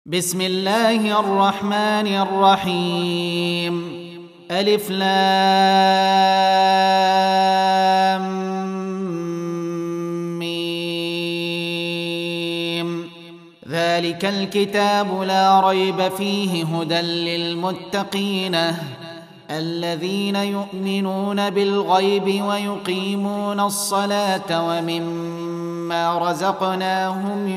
بسم الله الرحمن الرحيم. ألف لام ميم. ذلك الكتاب لا ريب فيه هدى للمتقين الذين يؤمنون بالغيب ويقيمون الصلاة ومما رزقناهم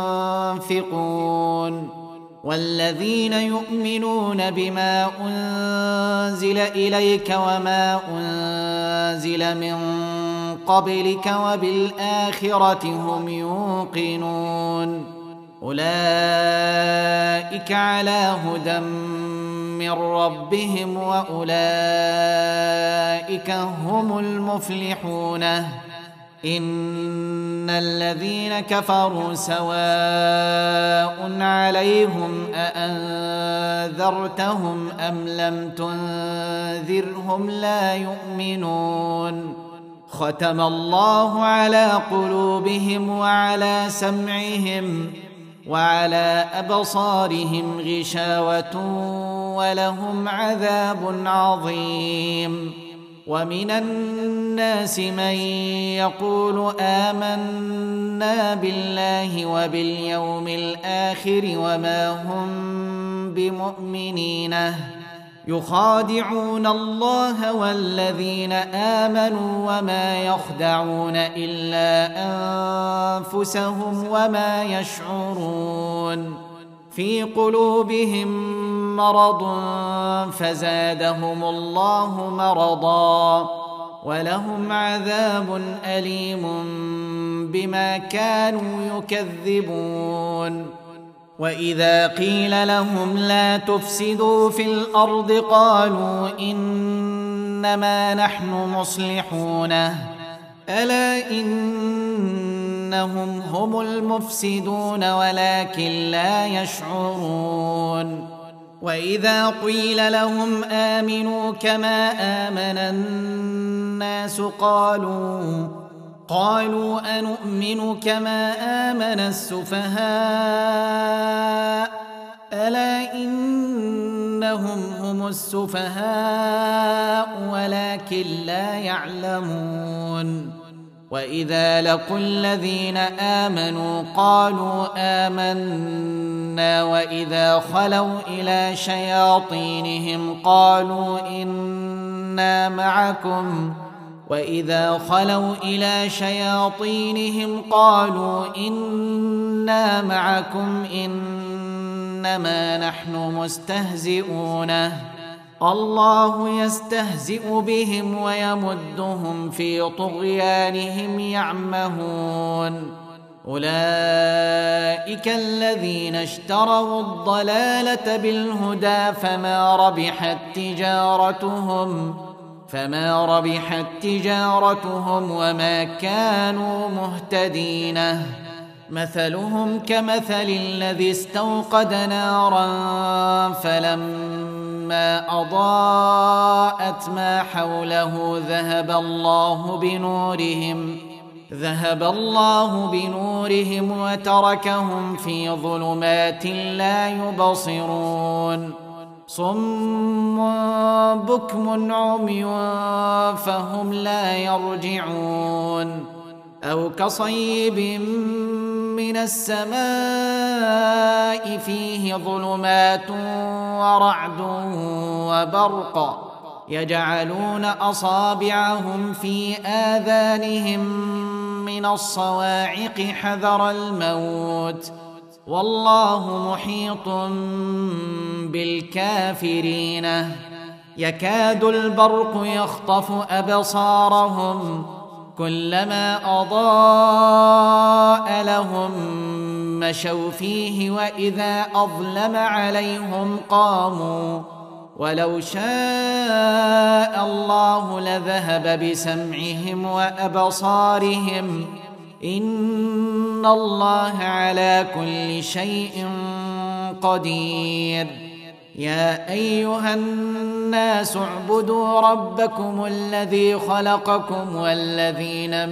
ينفقون والذين يؤمنون بما أنزل إليك وما أنزل من قبلك وبالآخرة هم يوقنون أولئك على هدى من ربهم وأولئك هم المفلحون. إن الذين كفروا سواء عليهم أأنذرتهم أم لم تنذرهم لا يؤمنون. ختم الله على قلوبهم وعلى سمعهم وعلى أبصارهم غشاوة ولهم عذاب عظيم. ومن الناس من يقول آمنا بالله وباليوم الآخر وما هم بمؤمنين يخادعون الله والذين آمنوا وما يخدعون إلا أنفسهم وما يشعرون. في قلوبهم مرض فزادهم الله مرضا ولهم عذاب أليم بما كانوا يكذبون. وإذا قيل لهم لا تفسدوا في الأرض قالوا إنما نحن مصلحون ألا إنهم هم المفسدون ولكن لا يشعرون. وإذا قيل لهم آمنوا كما آمن الناس قالوا أنؤمن كما آمن السفهاء ألا إنهم هم السفهاء ولكن لا يعلمون. وإذا لقوا الذين آمنوا قالوا آمنا وإذا خلوا إلى شياطينهم قالوا إنا معكم إنما نحن مستهزئون الله يستهزئ بهم ويمدهم في طغيانهم يعمهون. أولئك الذين اشتروا الضلالة بالهدى فما ربحت تجارتهم وما كانوا مهتدين. مثلهم كمثل الذي استوقد نارا فلما أضاءت ما حوله ذهب الله بنورهم وتركهم في ظلمات لا يبصرون. صم بكم عمي فهم لا يرجعون. أو كصيب من السماء فيه ظلمات ورعد وبرق يجعلون أصابعهم في آذانهم من الصواعق حذر الموت والله محيط بالكافرين. يكاد البرق يخطف أبصارهم كلما أضاء لهم مشوا فيه وإذا أظلم عليهم قاموا ولو شاء الله لذهب بسمعهم وأبصارهم إن الله على كل شيء قدير. يا أيها الناس اعبدوا ربكم الذي خلقكم والذين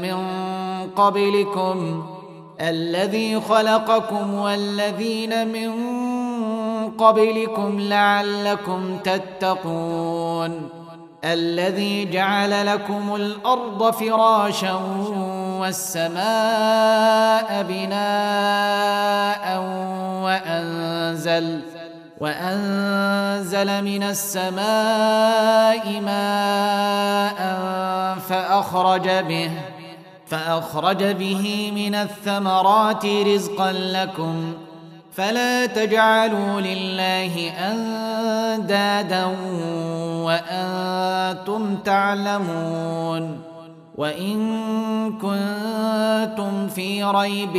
من قبلكم لعلكم تتقون الذي جعل لكم الأرض فراشا والسماء بناء وأنزل من السماء ماء فأخرج به من الثمرات رزقا لكم فلا تجعلوا لله أندادا وأنتم تعلمون وإن كنتم في ريب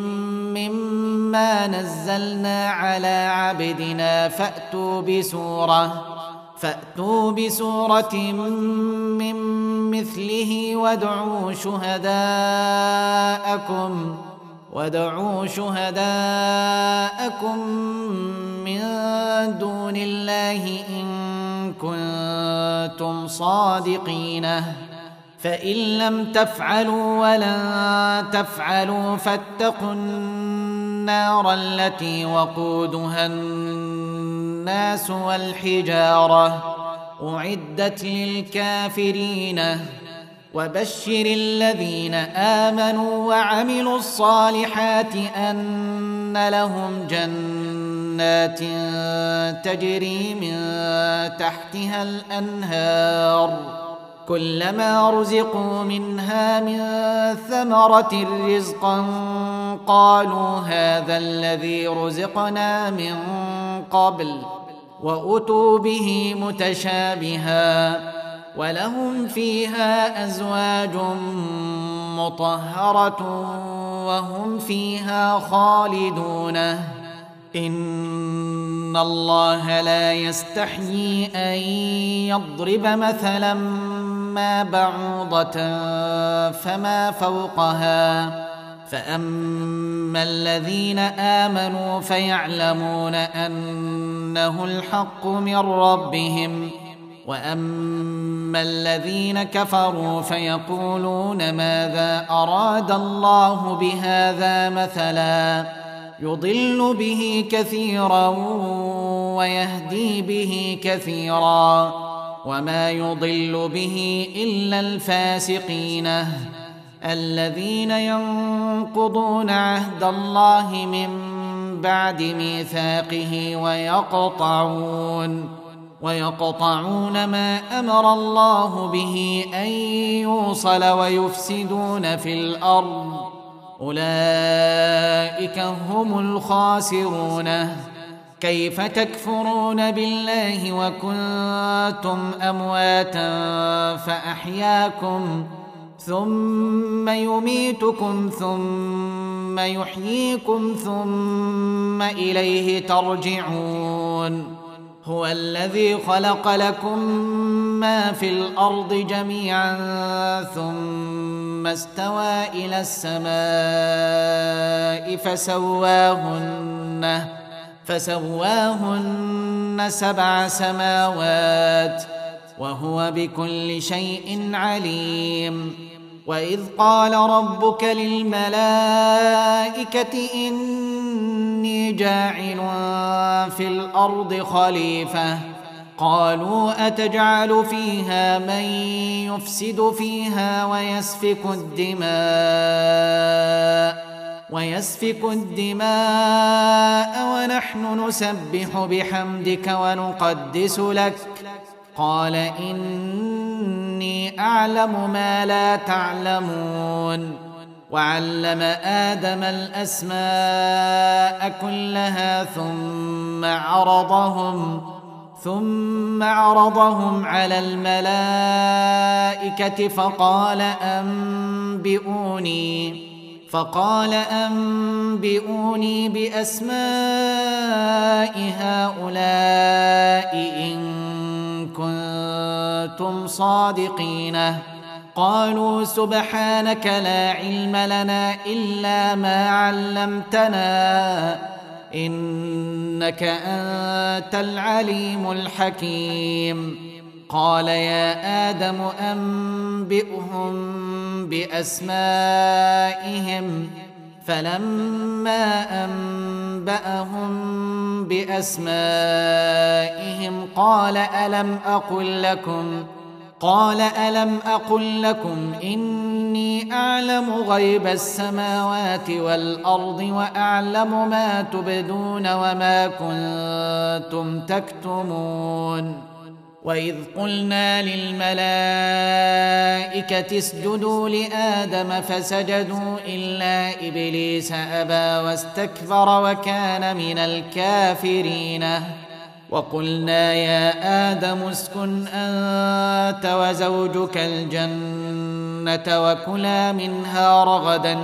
مما نزلنا على عبدنا فأتوا بسورة من مثله وادعوا شهداءكم من دون الله إن كنتم صادقين فإن لم تفعلوا ولن تفعلوا فاتقوا النار التي وقودها الناس والحجارة أعدت للكافرين وبشر الذين آمنوا وعملوا الصالحات أن لهم جنات تجري من تحتها الأنهار كلما رزقوا منها من ثمرة رزقا قالوا هذا الذي رزقنا من قبل وأتوا به متشابها ولهم فيها أزواج مطهرة وهم فيها خالدون إن الله لا يستحيي أن يضرب مثلا ما بعوضة فما فوقها فأما الذين آمنوا فيعلمون أنه الحق من ربهم وأما الذين كفروا فيقولون ماذا أراد الله بهذا مثلا يضل به كثيرا ويهدي به كثيرا وما يضل به إلا الفاسقين الذين ينقضون عهد الله من بعد ميثاقه ويقطعون ما أمر الله به أن يوصل ويفسدون في الأرض أولئك هم الخاسرون كيف تكفرون بالله وكنتم أمواتا فأحياكم ثم يميتكم ثم يحييكم ثم إليه ترجعون هو الذي خلق لكم ما في الأرض جميعا ثم استوى إلى السماء فسواهن 7 سماوات وهو بكل شيء عليم وإذ قال ربك للملائكة إني جاعل في الأرض خليفة قالوا أتجعل فيها من يفسد فيها ويسفك الدماء ونحن نسبح بحمدك ونقدس لك قال إني أعلم ما لا تعلمون وعلم آدم الأسماء كلها ثم عرضهم على الملائكة فقال أنبئوني بأسماء هؤلاء إن كنتم صادقين قالوا سبحانك لا علم لنا إلا ما علمتنا إنك أنت العليم الحكيم قال يا آدم أنبئهم بأسمائهم فلما أنبأهم بأسمائهم قال ألم أقل لكم إني أعلم غيب السماوات والأرض وأعلم ما تبدون وما كنتم تكتمون وإذ قلنا للملائكة اسجدوا لآدم فسجدوا إلا إبليس أبى واستكبر وكان من الكافرين وقلنا يا آدم اسكن أنت وزوجك الجنة وكلا منها رغدا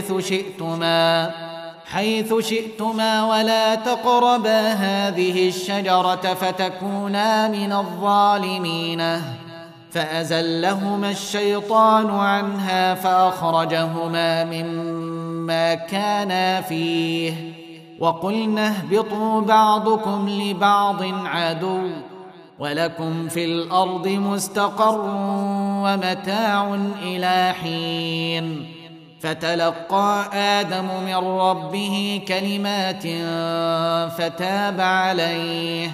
حيث شئتما ولا تقربا هذه الشجرة فتكونا من الظالمين فأزلهما الشيطان عنها فأخرجهما مما كانا فيه وقلنا اهبطوا بعضكم لبعض عدو ولكم في الأرض مستقر ومتاع إلى حين فتلقى آدم من ربه كلمات فتاب عليه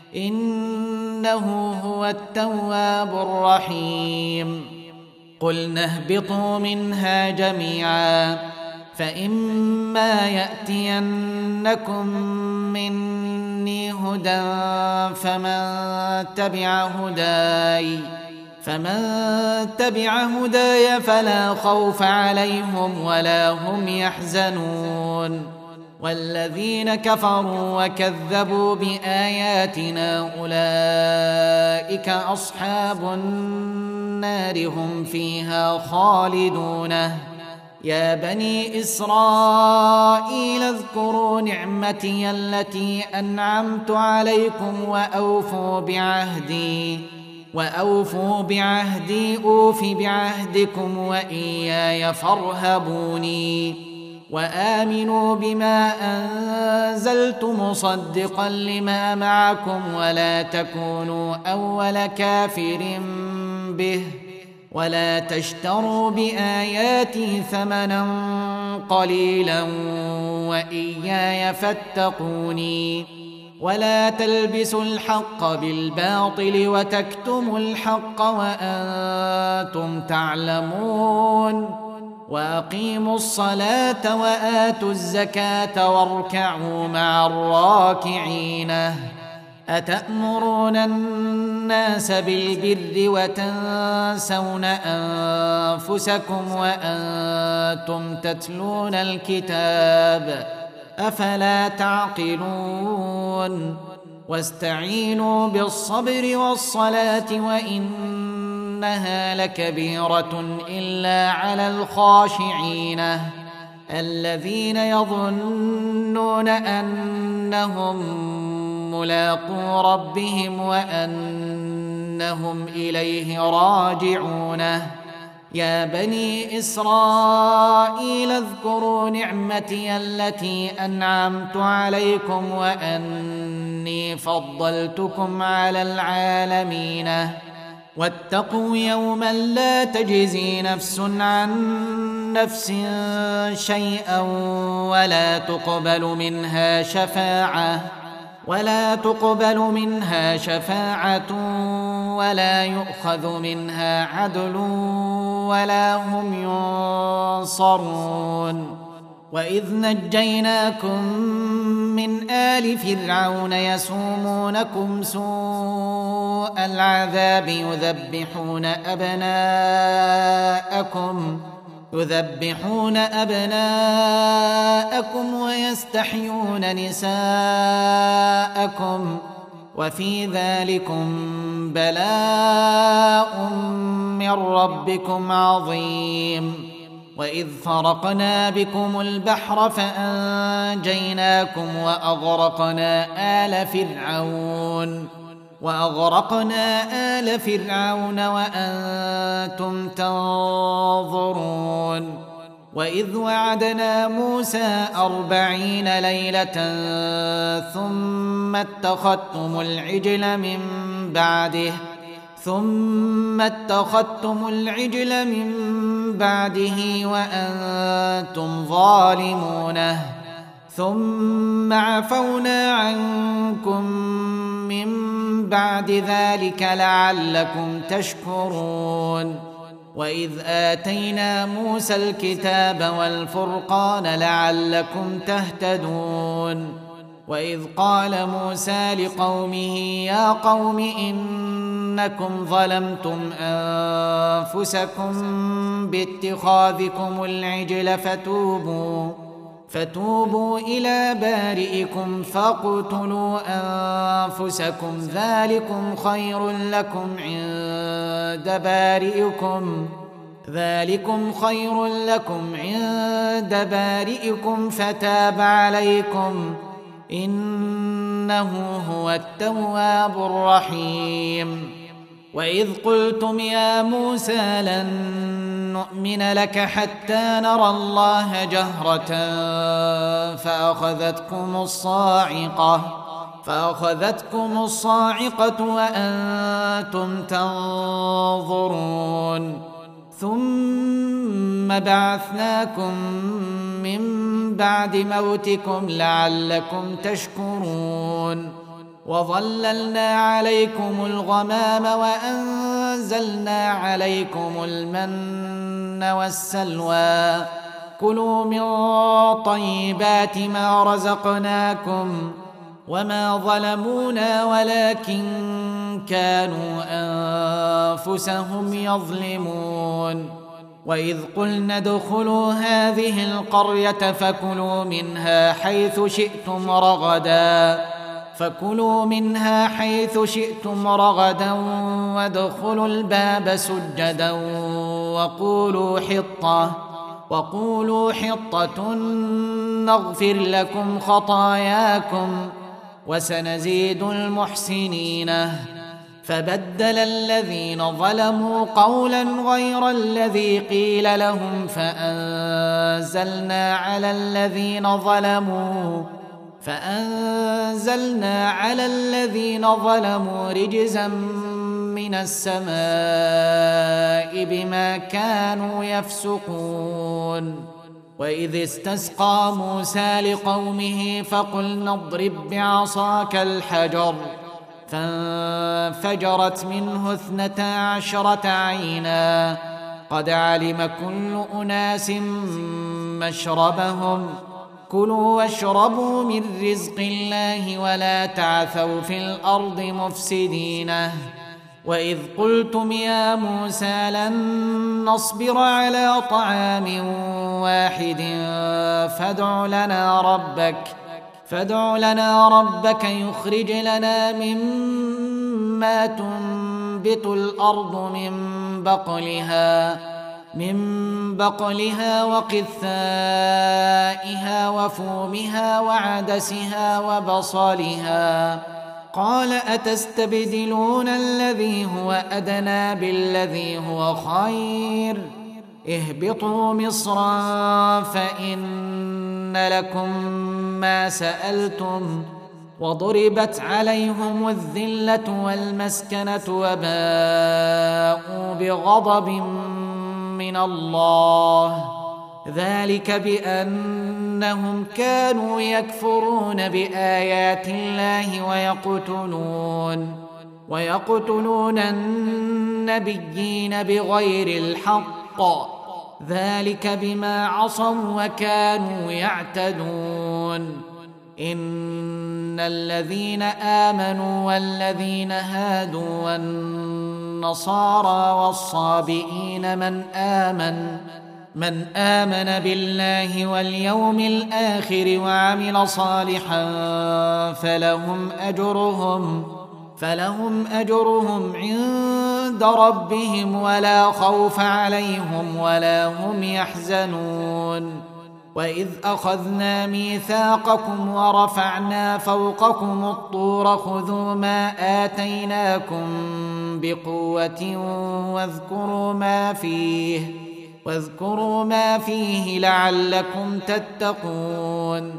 إنه هو التواب الرحيم قلنا اهبطوا منها جميعا فإما يأتينكم مني هدى فمن تبع هداي فلا خوف عليهم ولا هم يحزنون والذين كفروا وكذبوا بآياتنا أولئك أصحاب النار هم فيها خالدون يا بني إسرائيل اذكروا نعمتي التي أنعمت عليكم وأوفوا بعهدي أوف بعهدكم وإياي فارهبوني وآمنوا بما أنزلت مصدقا لما معكم ولا تكونوا أول كافر به ولا تشتروا بآياتي ثمنا قليلا وإياي فاتقوني ولا تلبسوا الحق بالباطل وتكتموا الحق وأنتم تعلمون وأقيموا الصلاة وآتوا الزكاة واركعوا مع الراكعين أتأمرون الناس بالبر وتنسون أنفسكم وأنتم تتلون الكتاب أفلا تعقلون واستعينوا بالصبر والصلاة وإنها لكبيرة إلا على الخاشعين الذين يظنون أنهم ملاقو ربهم وأنهم إليه راجعون يا بني إسرائيل اذكروا نعمتي التي أنعمت عليكم وأني فضلتكم على العالمين واتقوا يوما لا تجزي نفس عن نفس شيئا ولا تقبل منها شفاعة ولا يؤخذ منها عدل ولا هم ينصرون وإذ نجيناكم من آل فرعون يسومونكم سوء العذاب يذبحون أبناءكم ويستحيون نساءكم وفي ذلكم بلاء من ربكم عظيم وإذ فرقنا بكم البحر فأنجيناكم وأغرقنا آل فرعون وأنتم تنظرون وإذ وعدنا موسى 40 ليلة ثم اتخذتم العجل من بعده ثم اتخذتم العجل من بعده وأنتم ظالمون ثم عفونا عنكم من بعد ذلك لعلكم تشكرون وإذ آتينا موسى الكتاب والفرقان لعلكم تهتدون وإذ قال موسى لقومه يا قوم إنكم ظلمتم أنفسكم باتخاذكم العجل فتوبوا إلى بارئكم فاقتلوا أنفسكم ذلكم خير لكم عند بارئكم فتاب عليكم إنه هو التواب الرحيم وإذ قلتم يا موسى لن نؤمن لك حتى نرى الله جهرة فأخذتكم الصاعقة وأنتم تنظرون ثم بعثناكم من بعد موتكم لعلكم تشكرون وظللنا عليكم الغمام وأنزلنا عليكم المن والسلوى كلوا من طيبات ما رزقناكم وما ظلمونا ولكن كانوا أنفسهم يظلمون وإذ قلنا ادخلوا هذه القرية فكلوا منها حيث شئتم رغدا وادخلوا الباب سجدا وقولوا حطة نغفر لكم خطاياكم وسنزيد المحسنين فبدل الذين ظلموا قولا غير الذي قيل لهم فأنزلنا على الذين ظلموا رجزا من السماء بما كانوا يفسقون وإذ استسقى موسى لقومه فقلنا اضرب بعصاك الحجر فانفجرت منه 12 عينا قد علم كل أناس مشربهم كلوا واشربوا من رزق الله ولا تعثوا في الأرض مفسدين وإذ قلتم يا موسى لن نصبر على طعام واحد فادع لنا ربك يخرج لنا مما تنبت الأرض من بقلها وقثائها وفومها وعدسها وبصلها قال أتستبدلون الذي هو أدنى بالذي هو خير اهبطوا مصرا فإن لكم ما سألتم وضربت عليهم الذلة والمسكنة وباءوا بغضب من الله ذلك بأنهم كانوا يكفرون بآيات الله ويقتلون النبيين بغير الحق ذلك بما عصوا وكانوا يعتدون إن الذين آمنوا والذين هادوا والنصارى والصابئين من آمن بالله واليوم الآخر وعمل صالحا فلهم أجرهم عند ربهم ولا خوف عليهم ولا هم يحزنون وإذ أخذنا ميثاقكم ورفعنا فوقكم الطور خذوا ما آتيناكم بقوة واذكروا ما فيه لعلكم تتقون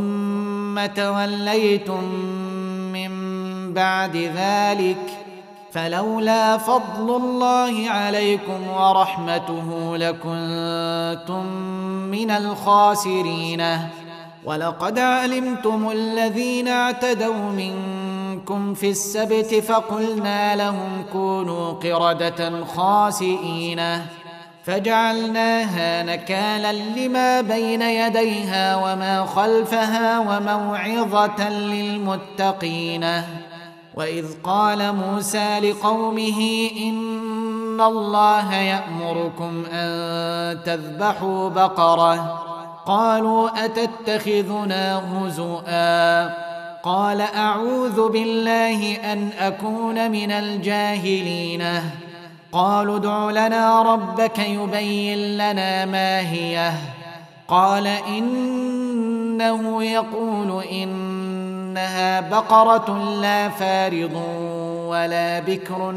ثم توليتم من بعد ذلك فلولا فضل الله عليكم ورحمته لكنتم من الخاسرين. ولقد علمتم الذين اعتدوا منكم في السبت فقلنا لهم كونوا قردة خاسئين فجعلناها نكالا لما بين يديها وما خلفها وموعظة للمتقين. وإذ قال موسى لقومه إن الله يأمركم أن تذبحوا بقرة قالوا أتتخذنا هزؤا قال أعوذ بالله أن أكون من الجاهلين. قالوا ادع لنا ربك يبين لنا ما هي قال إنه يقول إنها بقرة لا فارض ولا بكر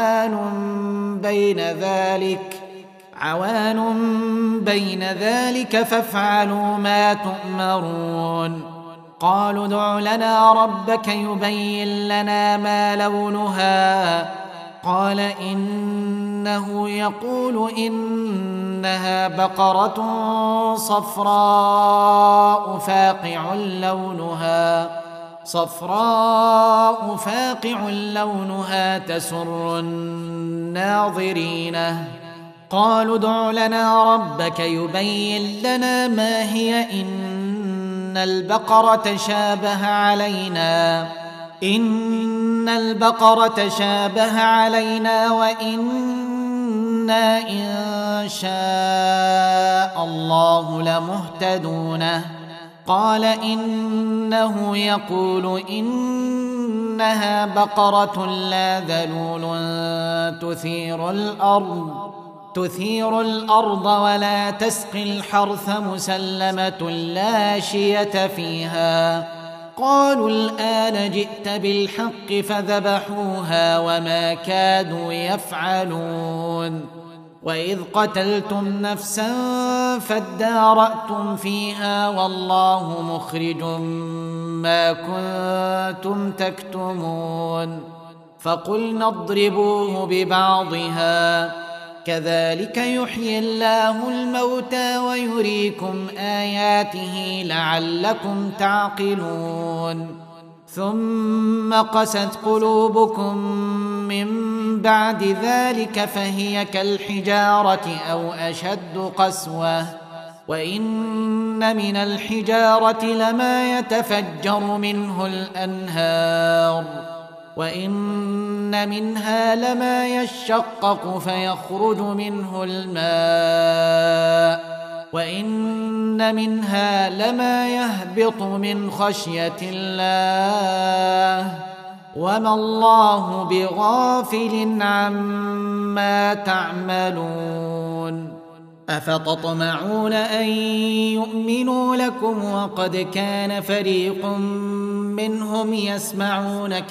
عوان بين ذلك فافعلوا ما تؤمرون. قالوا ادع لنا ربك يبين لنا ما لونها قال إنه يقول إنها بقرة صفراء فاقع لونها تسر الناظرين. قالوا ادع لنا ربك يبين لنا ما هي إن البقرة شابه علينا وإنا إن شاء الله لمهتدون. قال إنه يقول إنها بقرة لا ذلول تثير الأرض ولا تسقي الحرث مسلمة لا شية فيها. قالوا الآن جئت بالحق فذبحوها وما كادوا يفعلون. وإذ قتلتم نفسا فادارأتم فيها والله مخرج ما كنتم تكتمون. فقلنا اضربوه ببعضها كذلك يحيي الله الموتى ويريكم آياته لعلكم تعقلون. ثم قست قلوبكم من بعد ذلك فهي كالحجارة أو أشد قسوة وإن من الحجارة لما يتفجر منه الأنهار وإن منها لما يشقق فيخرج منه الماء وإن منها لما يهبط من خشية الله وما الله بغافل عما تعملون. أفتطمعون أن يؤمنوا لكم وقد كان فريق منهم يسمعون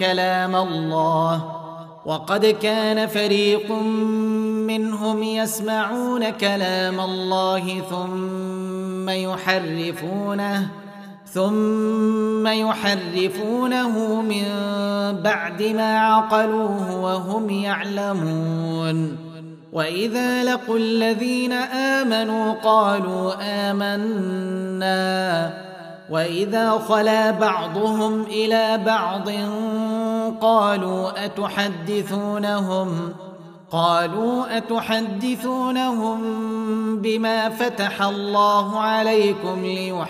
كلام الله ثم يحرفونه من بعد ما عقلوه وهم يعلمون. وإذا لقوا الذين آمنوا قالوا آمنا وإذا خلا بعضهم إلى بعض قالوا أتحدثونهم بما فتح الله عليكم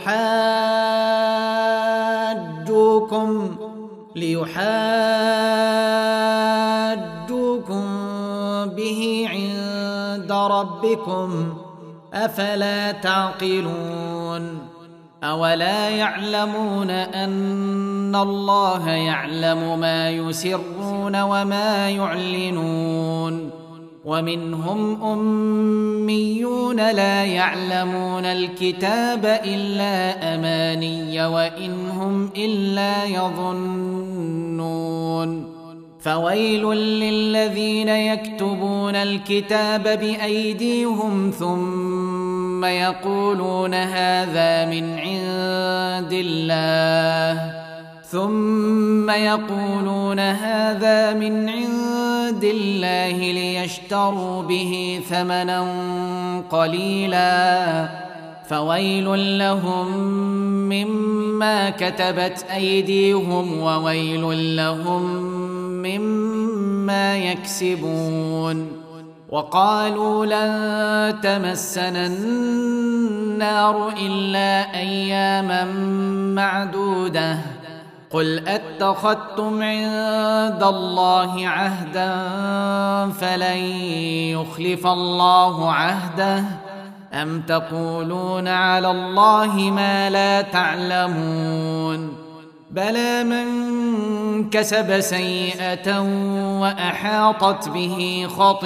ليحاجوكم به عند ربكم أفلا تعقلون. أولا يعلمون أن الله يعلم ما يسرون وما يعلنون. ومنهم أميون لا يعلمون الكتاب إلا أماني وإن هم إلا يظنون. فويل للذين يكتبون الكتاب بأيديهم ثم يقولون هذا من عند الله ثم يقولون هذا من عند الله ليشتروا به ثمنا قليلا فويل لهم مما كتبت أيديهم وويل لهم مما يكسبون. وقالوا لن تمسنا النار إلا أياما معدودة قل أتخذتم عند الله عهدا فلن يخلف الله عهده أم تقولون على الله ما لا تعلمون. بلى من كسب سيئة وأحاطت به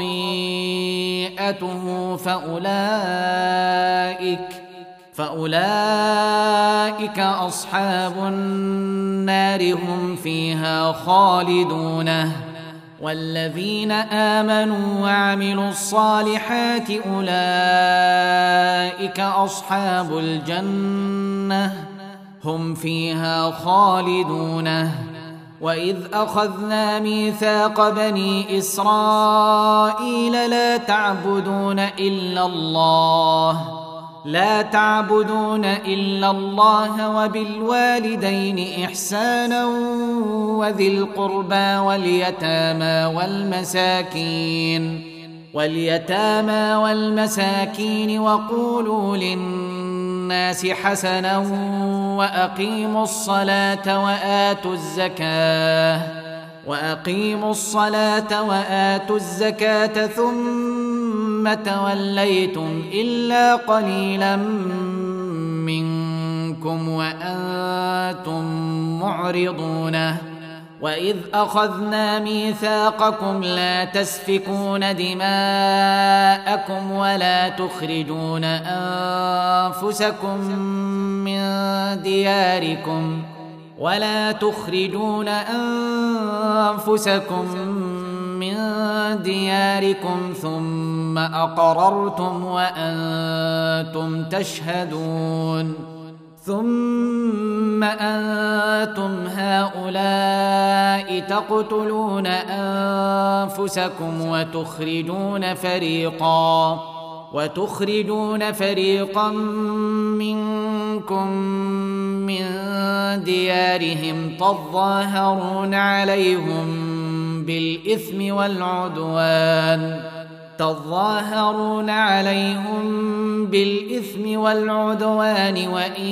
خطيئته فأولئك أصحاب النار هم فيها خالدون. والذين آمنوا وعملوا الصالحات أولئك أصحاب الجنة هم فيها خالدون. وإذ أخذنا ميثاق بني إسرائيل لا تعبدون إلا الله وبالوالدين إحسانا وذي القربى واليتامى والمساكين وقولوا للناس حسنا وأقيموا الصلاة وآتوا الزكاة ثم توليتم إلا قليلا منكم وأنتم معرضون. وإذ أخذنا ميثاقكم لا تسفكون دماءكم ولا تخرجون أنفسكم من دياركم ثم أقررتم وأنتم تشهدون. ثم أنتم هؤلاء تقتلون أنفسكم وتخرجون فريقا منكم من ديارهم تظاهرون عليهم بالإثم والعدوان وإن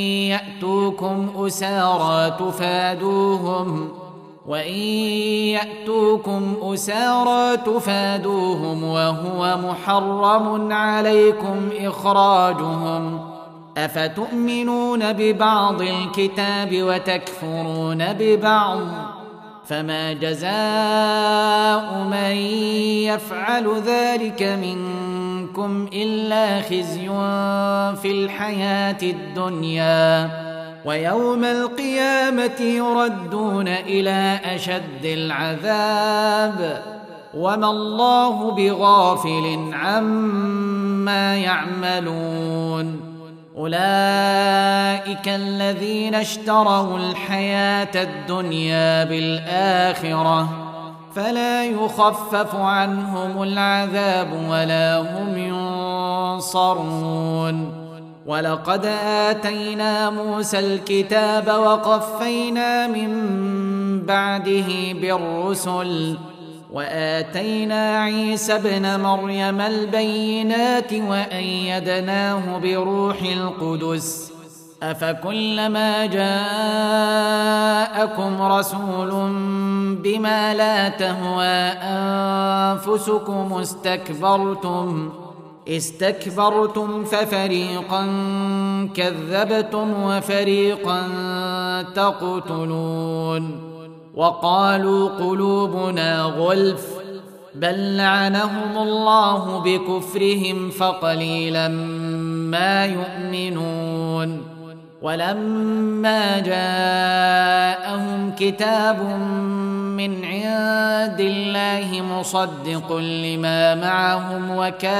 يأتوكم أسارى تفادوهم وهو محرم عليكم إخراجهم أفتؤمنون ببعض الكتاب وتكفرون ببعض فما جزاء من يفعل ذلك منكم إلا خزي في الحياة الدنيا ويوم القيامة يردون إلى أشد العذاب وما الله بغافل عما يعملون. أولئك الذين اشتروا الحياة الدنيا بالآخرة فلا يخفف عنهم العذاب ولا هم ينصرون. ولقد آتينا موسى الكتاب وقفينا من بعده بالرسل وآتينا عيسى ابن مريم البينات وأيدناه بروح القدس أفكلما جاءكم رسول بما لا تهوى أنفسكم استكبرتم ففريقا كذبتم وفريقا تقتلون. وقالوا قلوبنا غلف بل لعنهم الله بكفرهم فقليلا ما يؤمنون. ولما جاءهم كتاب من عند الله مصدق لما معهم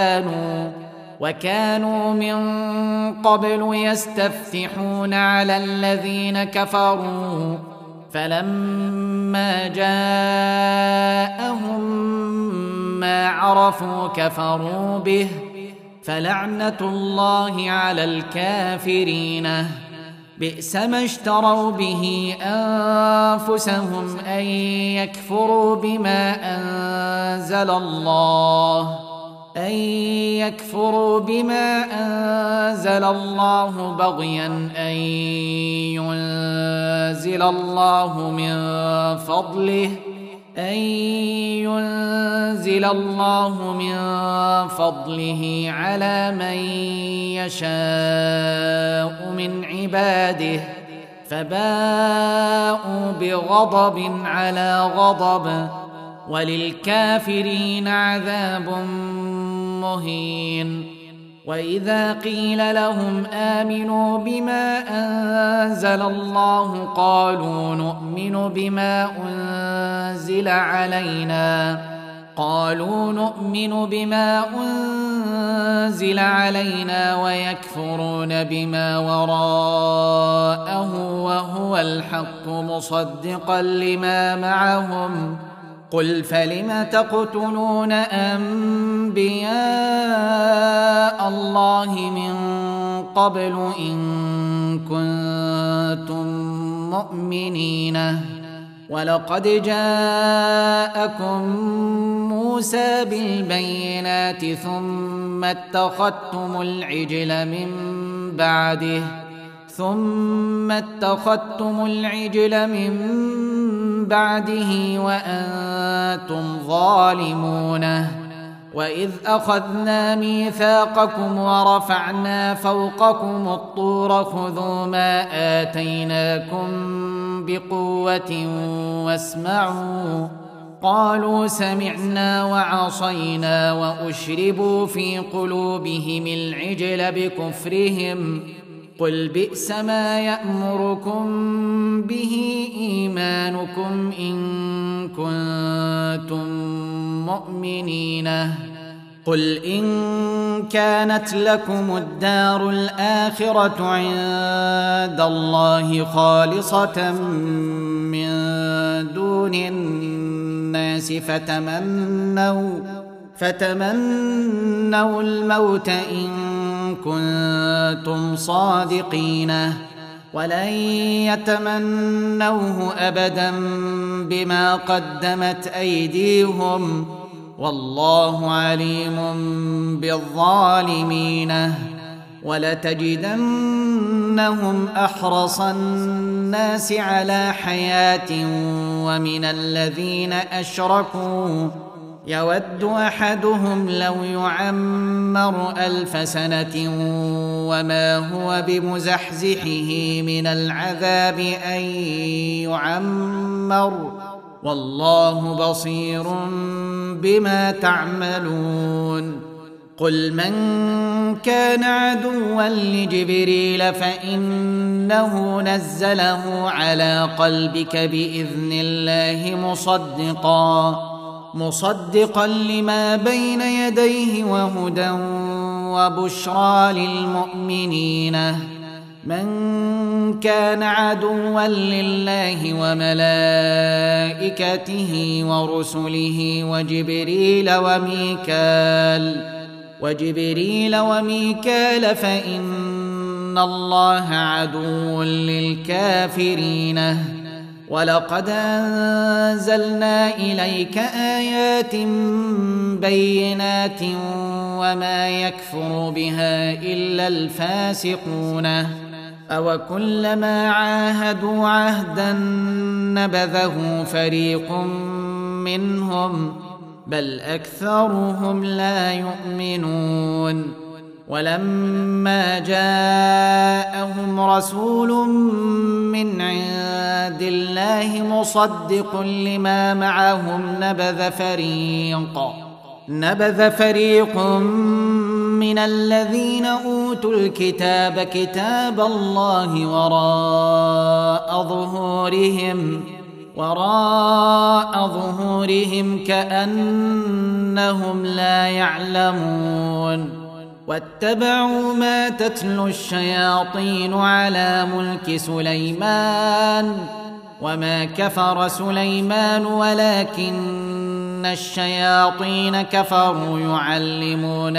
وكانوا من قبل يستفتحون على الذين كفروا فلما جاءهم ما عرفوا كفروا به فلعنة الله على الكافرين. بئس ما اشتروا به أنفسهم أن يكفروا بما أنزل الله بغيا أن ينزل الله من فضله على من يشاء من عباده فباءوا بغضب على غضب وللكافرين عذاب مهين. وإذا قيل لهم آمنوا بما أنزل الله قالوا نؤمن بما أنزل علينا ويكفرون بما وراءه وهو الحق مصدقا لما معهم. قل فلم تقتلون أنبياء الله من قبل إن كنتم مؤمنين؟ ولقد جاءكم موسى بالبينات ثم اتخذتم العجل من بعده وأنتم ظالمون. وإذ أخذنا ميثاقكم ورفعنا فوقكم الطور خذوا ما آتيناكم بقوة واسمعوا. قالوا سمعنا وعصينا وأشربوا في قلوبهم العجل بكفرهم. قل بئس ما يأمركم به إيمانكم إن كنتم مؤمنين. قل إن كانت لكم الدار الآخرة عند الله خالصة من دون الناس فتمنوا الموت إن كنتم صادقين ولن يتمنوه أبدا بما قدمت أيديهم والله عليم بالظالمين. ولتجدنهم أحرص الناس على حياة ومن الذين أشركوا يود أحدهم لو يعمر 1000 سنة وما هو بمزحزحه من العذاب أن يعمر والله بصير بما تعملون. قل من كان عدوا لجبريل فإنه نزله على قلبك بإذن الله مصدقا لما بين يديه وهدى وبشرى للمؤمنين. من كان عدوا لله وملائكته ورسله وجبريل وميكال فإن الله عدو للكافرين. ولقد أنزلنا إليك آيات بينات وما يكفر بها إلا الفاسقون. أوكلما عاهدوا عهدا نبذه فريق منهم بل أكثرهم لا يؤمنون. ولما جاءهم رسول من عند الله مصدق لما معهم نبذ فريق من الذين أوتوا الكتاب كتاب الله وراء ظهورهم كأنهم لا يعلمون. واتبعوا ما تتلو الشياطين على ملك سليمان وما كفر سليمان ولكن الشياطين كفروا يعلمون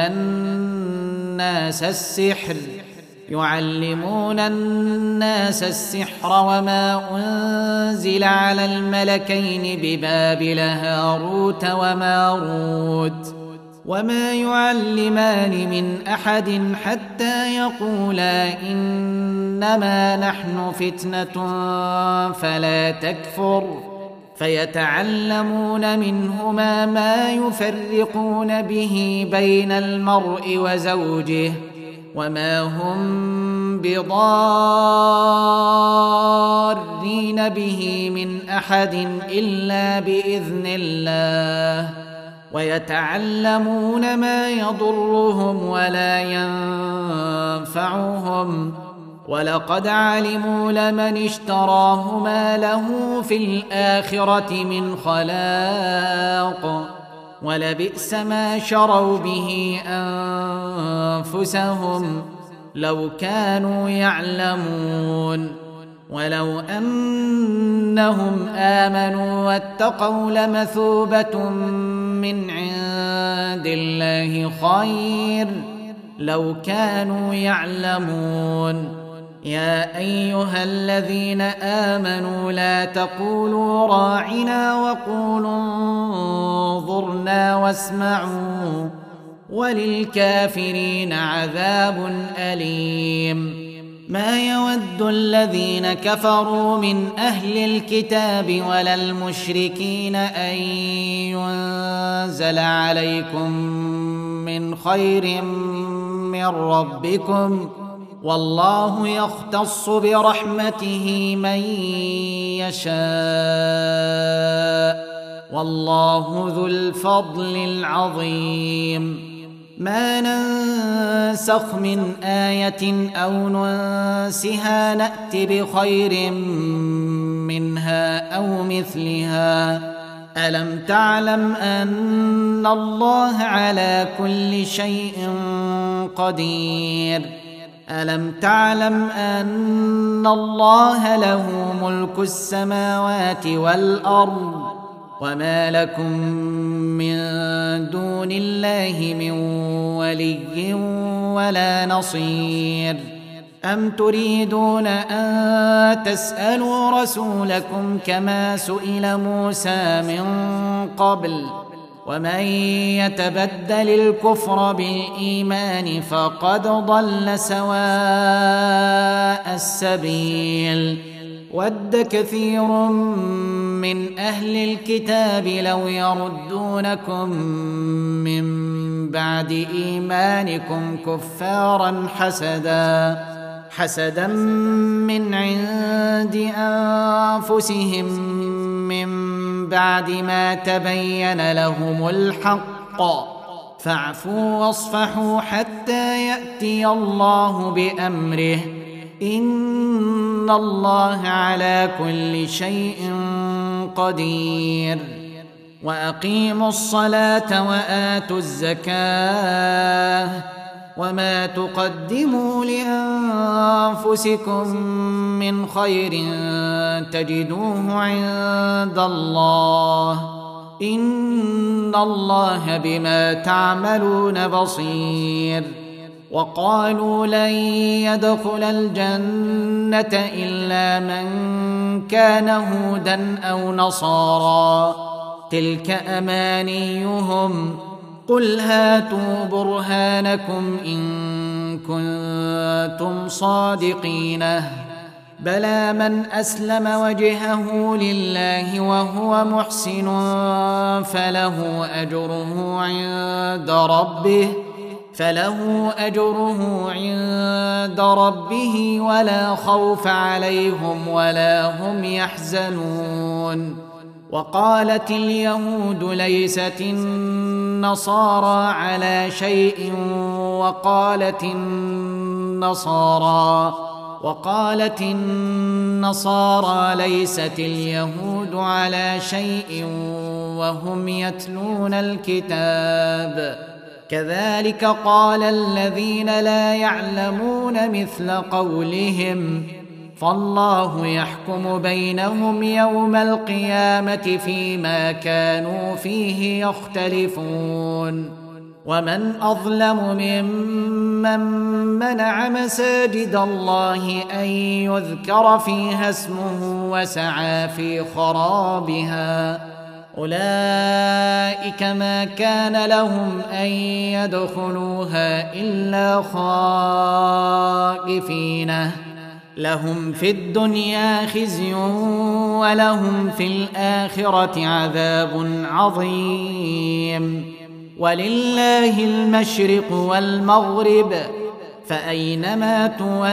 الناس السحر وما أنزل على الملكين ببابل هاروت وماروت وما يعلمان من أحد حتى يقولا إنما نحن فتنة فلا تكفر فيتعلمون منهما ما يفرقون به بين المرء وزوجه وما هم بضارين به من أحد إلا بإذن الله ويتعلمون ما يضرهم ولا ينفعهم ولقد علموا لمن اشتراه ما له في الآخرة من خلاق ولبئس ما شروا به أنفسهم لو كانوا يعلمون ولو أنهم آمنوا واتقوا لمثوبة من عند الله خير لو كانوا يعلمون يا أيها الذين آمنوا لا تقولوا راعنا وقولوا انظرنا واسمعوا وللكافرين عذاب أليم ما يود الذين كفروا من أهل الكتاب ولا المشركين أن ينزل عليكم من خير من ربكم والله يختص برحمته من يشاء والله ذو الفضل العظيم ما ننسخ من آية أو ننسها نأت بخير منها أو مثلها ألم تعلم أن الله على كل شيء قدير ألم تعلم أن الله له ملك السماوات والأرض وما لكم من دون الله من ولي ولا نصير أم تريدون أن تسألوا رسولكم كما سئل موسى من قبل ومن يتبدل الكفر بالإيمان فقد ضل سواء السبيل ود كثير من أهل الكتاب لو يردونكم من بعد إيمانكم كفارا حسدا من عند أنفسهم من بعد ما تبين لهم الحق فاعفوا واصفحوا حتى يأتي الله بأمره إن الله على كل شيء قدير وأقيموا الصلاة وآتوا الزكاة وما تقدموا لأنفسكم من خير تجدوه عند الله إن الله بما تعملون بصير وقالوا لن يدخل الجنة إلا من كان هودا أو نصارى تلك أمانيهم قل هاتوا برهانكم إن كنتم صادقين بلى من أسلم وجهه لله وهو محسن فله أجره عند ربه ولا خوف عليهم ولا هم يحزنون وقالت اليهود ليست النصارى على شيء وقالت النصارى ليست اليهود على شيء وهم يتلون الكتاب كذلك قال الذين لا يعلمون مثل قولهم فالله يحكم بينهم يوم القيامة فيما كانوا فيه يختلفون. ومن أظلم ممن منع مساجد الله أن يذكر فيها اسمه وسعى في خرابها، أولئك ما كان لهم أن يدخلوها إلا خائفين، لهم في الدنيا خزي ولهم في الآخرة عذاب عظيم. ولله المشرق والمغرب، فأينما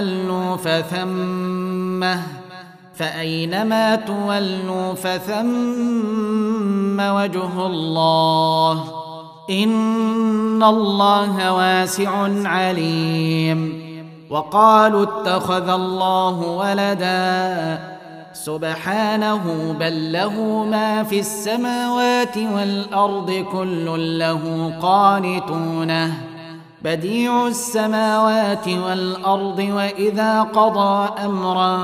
تولوا فثم وجه الله، إن الله واسع عليم. وقالوا اتخذ الله ولدا، سبحانه بل له ما في السماوات والأرض كل له قانتون، بديع السماوات والأرض وإذا قضى أمرا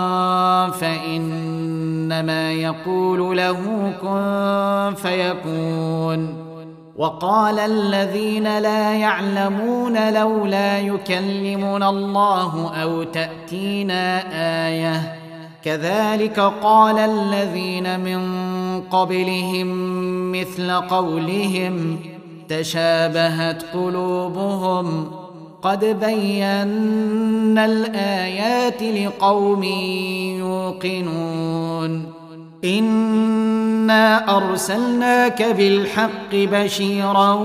فإنما يقول له كن فيكون. وقال الذين لا يعلمون لولا يكلمنا الله أو تأتينا آية، كذلك قال الذين من قبلهم مثل قولهم تشابهت قلوبهم، قد بينا الآيات لقوم يوقنون. إنا أرسلناك بالحق بشيرا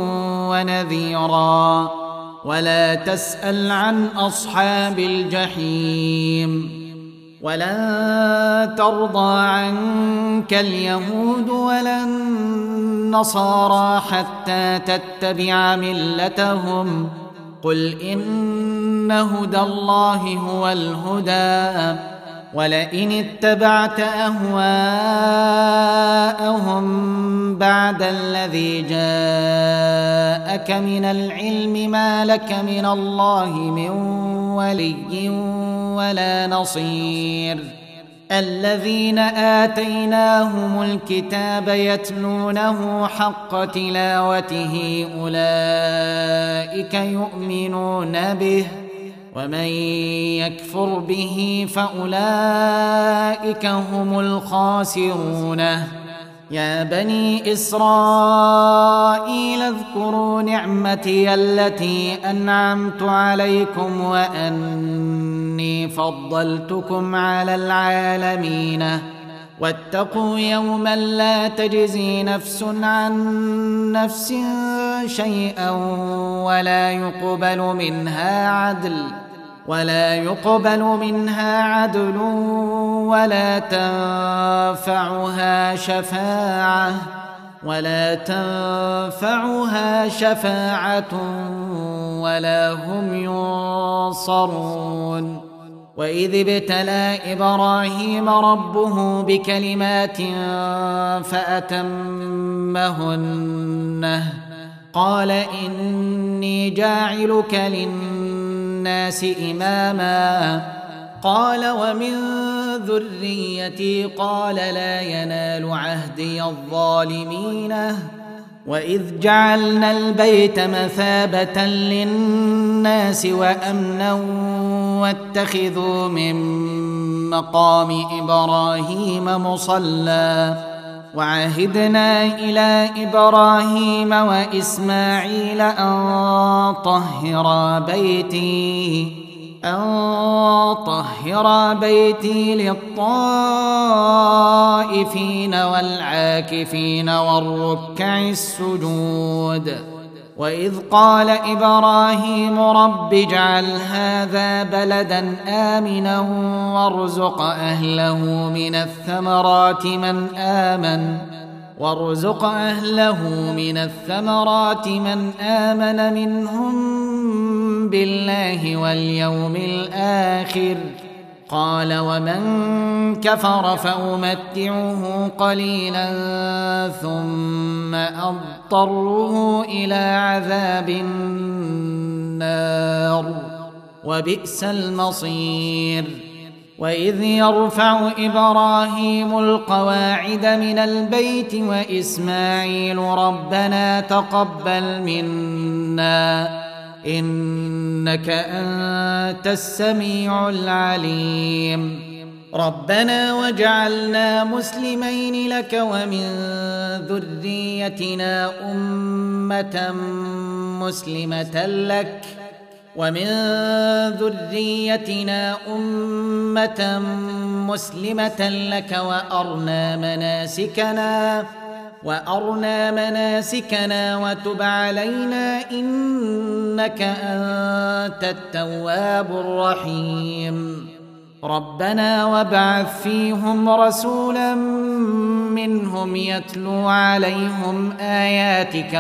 ونذيرا، ولا تسأل عن أصحاب الجحيم. ولن ترضى عنك اليهود ولا النصارى حتى تتبع ملتهم، قل إن هدى الله هو الهدى، ولئن اتبعت أهواءهم بعد الذي جاءك من العلم ما لك من الله من ولي ولا نصير. الذين آتيناهم الكتاب يتلونه حق تلاوته أولئك يؤمنون به، ومن يكفر به فأولئك هم الخاسرون. يا بني إسرائيل اذكروا نعمتي التي أنعمت عليكم وأني فضلتكم على العالمين، واتقوا يوما لا تجزي نفس عن نفس شيئا ولا يقبل منها عدل ولا تنفعها شفاعة ولا هم ينصرون. وإذ ابتلى إبراهيم ربه بكلمات فأتمهن، قال إني جاعلك للناس إماما، قال ومن ذريتي، قال لا ينال عهدي الظالمين. وإذ جعلنا البيت مثابة للناس وأمنا واتخذوا من مقام إبراهيم مصلى، وعهدنا إلى إبراهيم وإسماعيل أن طهر بيتي للطائفين والعاكفين والركع السجود. وإذ قال إبراهيم رب اجعل هذا بلدا آمنا وارزق أهله من الثمرات من آمن منهم بالله واليوم الآخر، قال ومن كفر فأمتعه قليلا ثم أضطره إلى عذاب النار وبئس المصير. وإذ يرفع إبراهيم القواعد من البيت وإسماعيل ربنا تقبل منا إنك أنت السميع العليم ربنا واجعلنا مسلمين لك ومن ذريتنا أمة مسلمة لك وأرنا مناسكنا وتب علينا إنك أنت التواب الرحيم ربنا وابعث فيهم رسولا منهم يتلو عليهم آياتك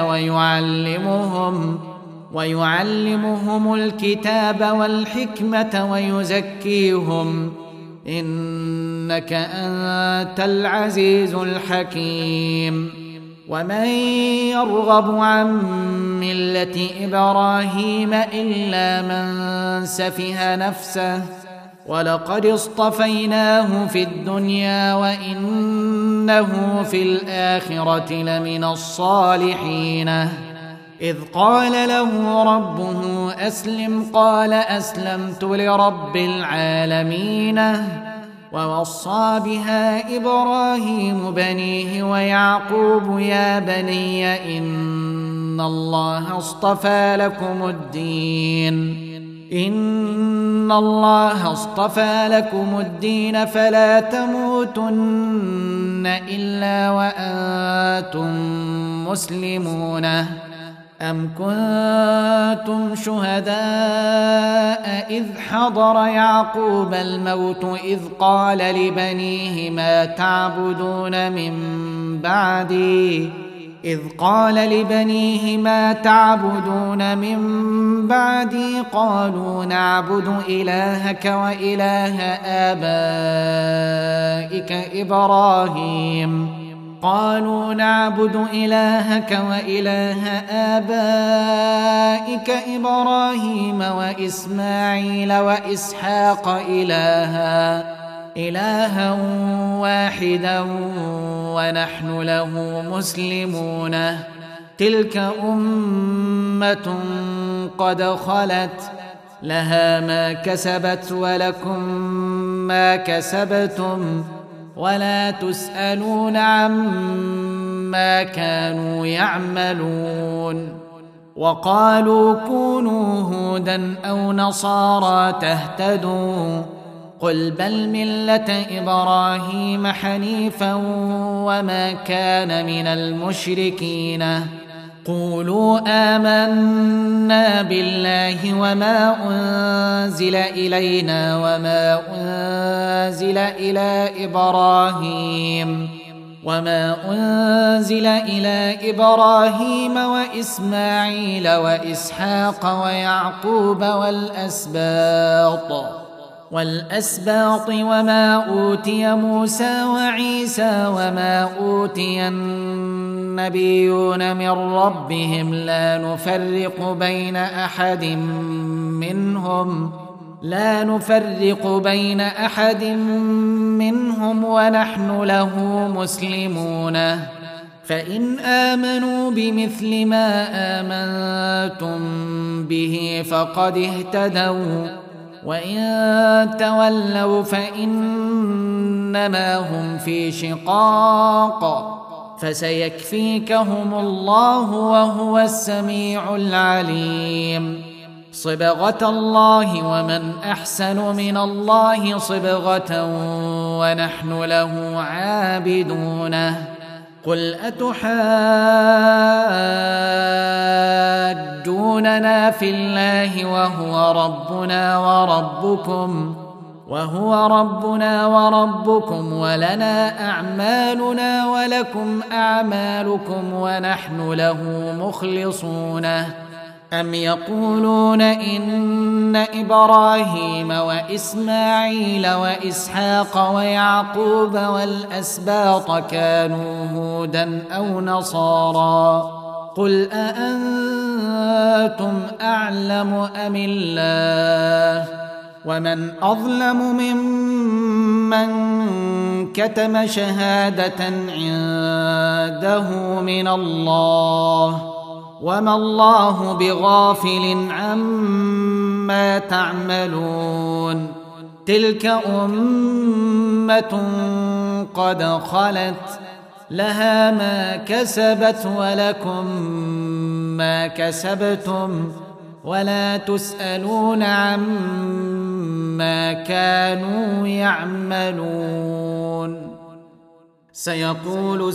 ويعلمهم الكتاب والحكمة ويزكيهم إنك أنت العزيز الحكيم ومن يرغب عن ملة إبراهيم إلا من سفه نفسه ولقد اصطفيناه في الدنيا وإنه في الآخرة لمن الصالحين إذ قال له ربه أسلم قال أسلمت لرب العالمين ووصى بها إبراهيم بنيه ويعقوب يا بني إن الله اصطفى لكم الدين فلا تموتن إلا وأنتم مسلمون أم كنتم شهداء إذ حضر يعقوب الموت إذ قال لبنيه ما تعبدون من بعدي قالوا نعبد إلهك وإله آبائك إبراهيم وإسماعيل وإسحاق إلها واحدا ونحن له مسلمون تلك أمة قد خلت لها ما كسبت ولكم ما كسبتم ولا تسألون عما كانوا يعملون وقالوا كونوا هودا أو نصارى تهتدوا قل بل ملة إبراهيم حنيفا وما كان من المشركين قولوا آمنا بالله وما أنزل إلينا وما أنزل إلى إبراهيم وإسماعيل وإسحاق ويعقوب والأسباط وما أوتي موسى وعيسى وما أوتي النبيون من ربهم لا نفرق بين أحد منهم ونحن له مسلمون فإن آمنوا بمثل ما آمنتم به فقد اهتدوا وإن تولوا فإنما هم في شقاق فسيكفيكهم الله وهو السميع العليم صبغة الله ومن أحسن من الله صبغة ونحن له عابدون قل أتحاجوننا في الله وهو ربنا وربكم ولنا أعمالنا ولكم أعمالكم ونحن له مخلصون أم يقولون إن إبراهيم وإسماعيل وإسحاق ويعقوب والأسباط كانوا هودا أو نصارى قل أأنتم أعلم أم الله ومن أظلم ممن كتم شهادة عنده من الله وما الله بغافل عما تعملون تلك أمة قد خلت لها ما كسبت ولكم ما كسبتم ولا تسألون عما كانوا يعملون سيقول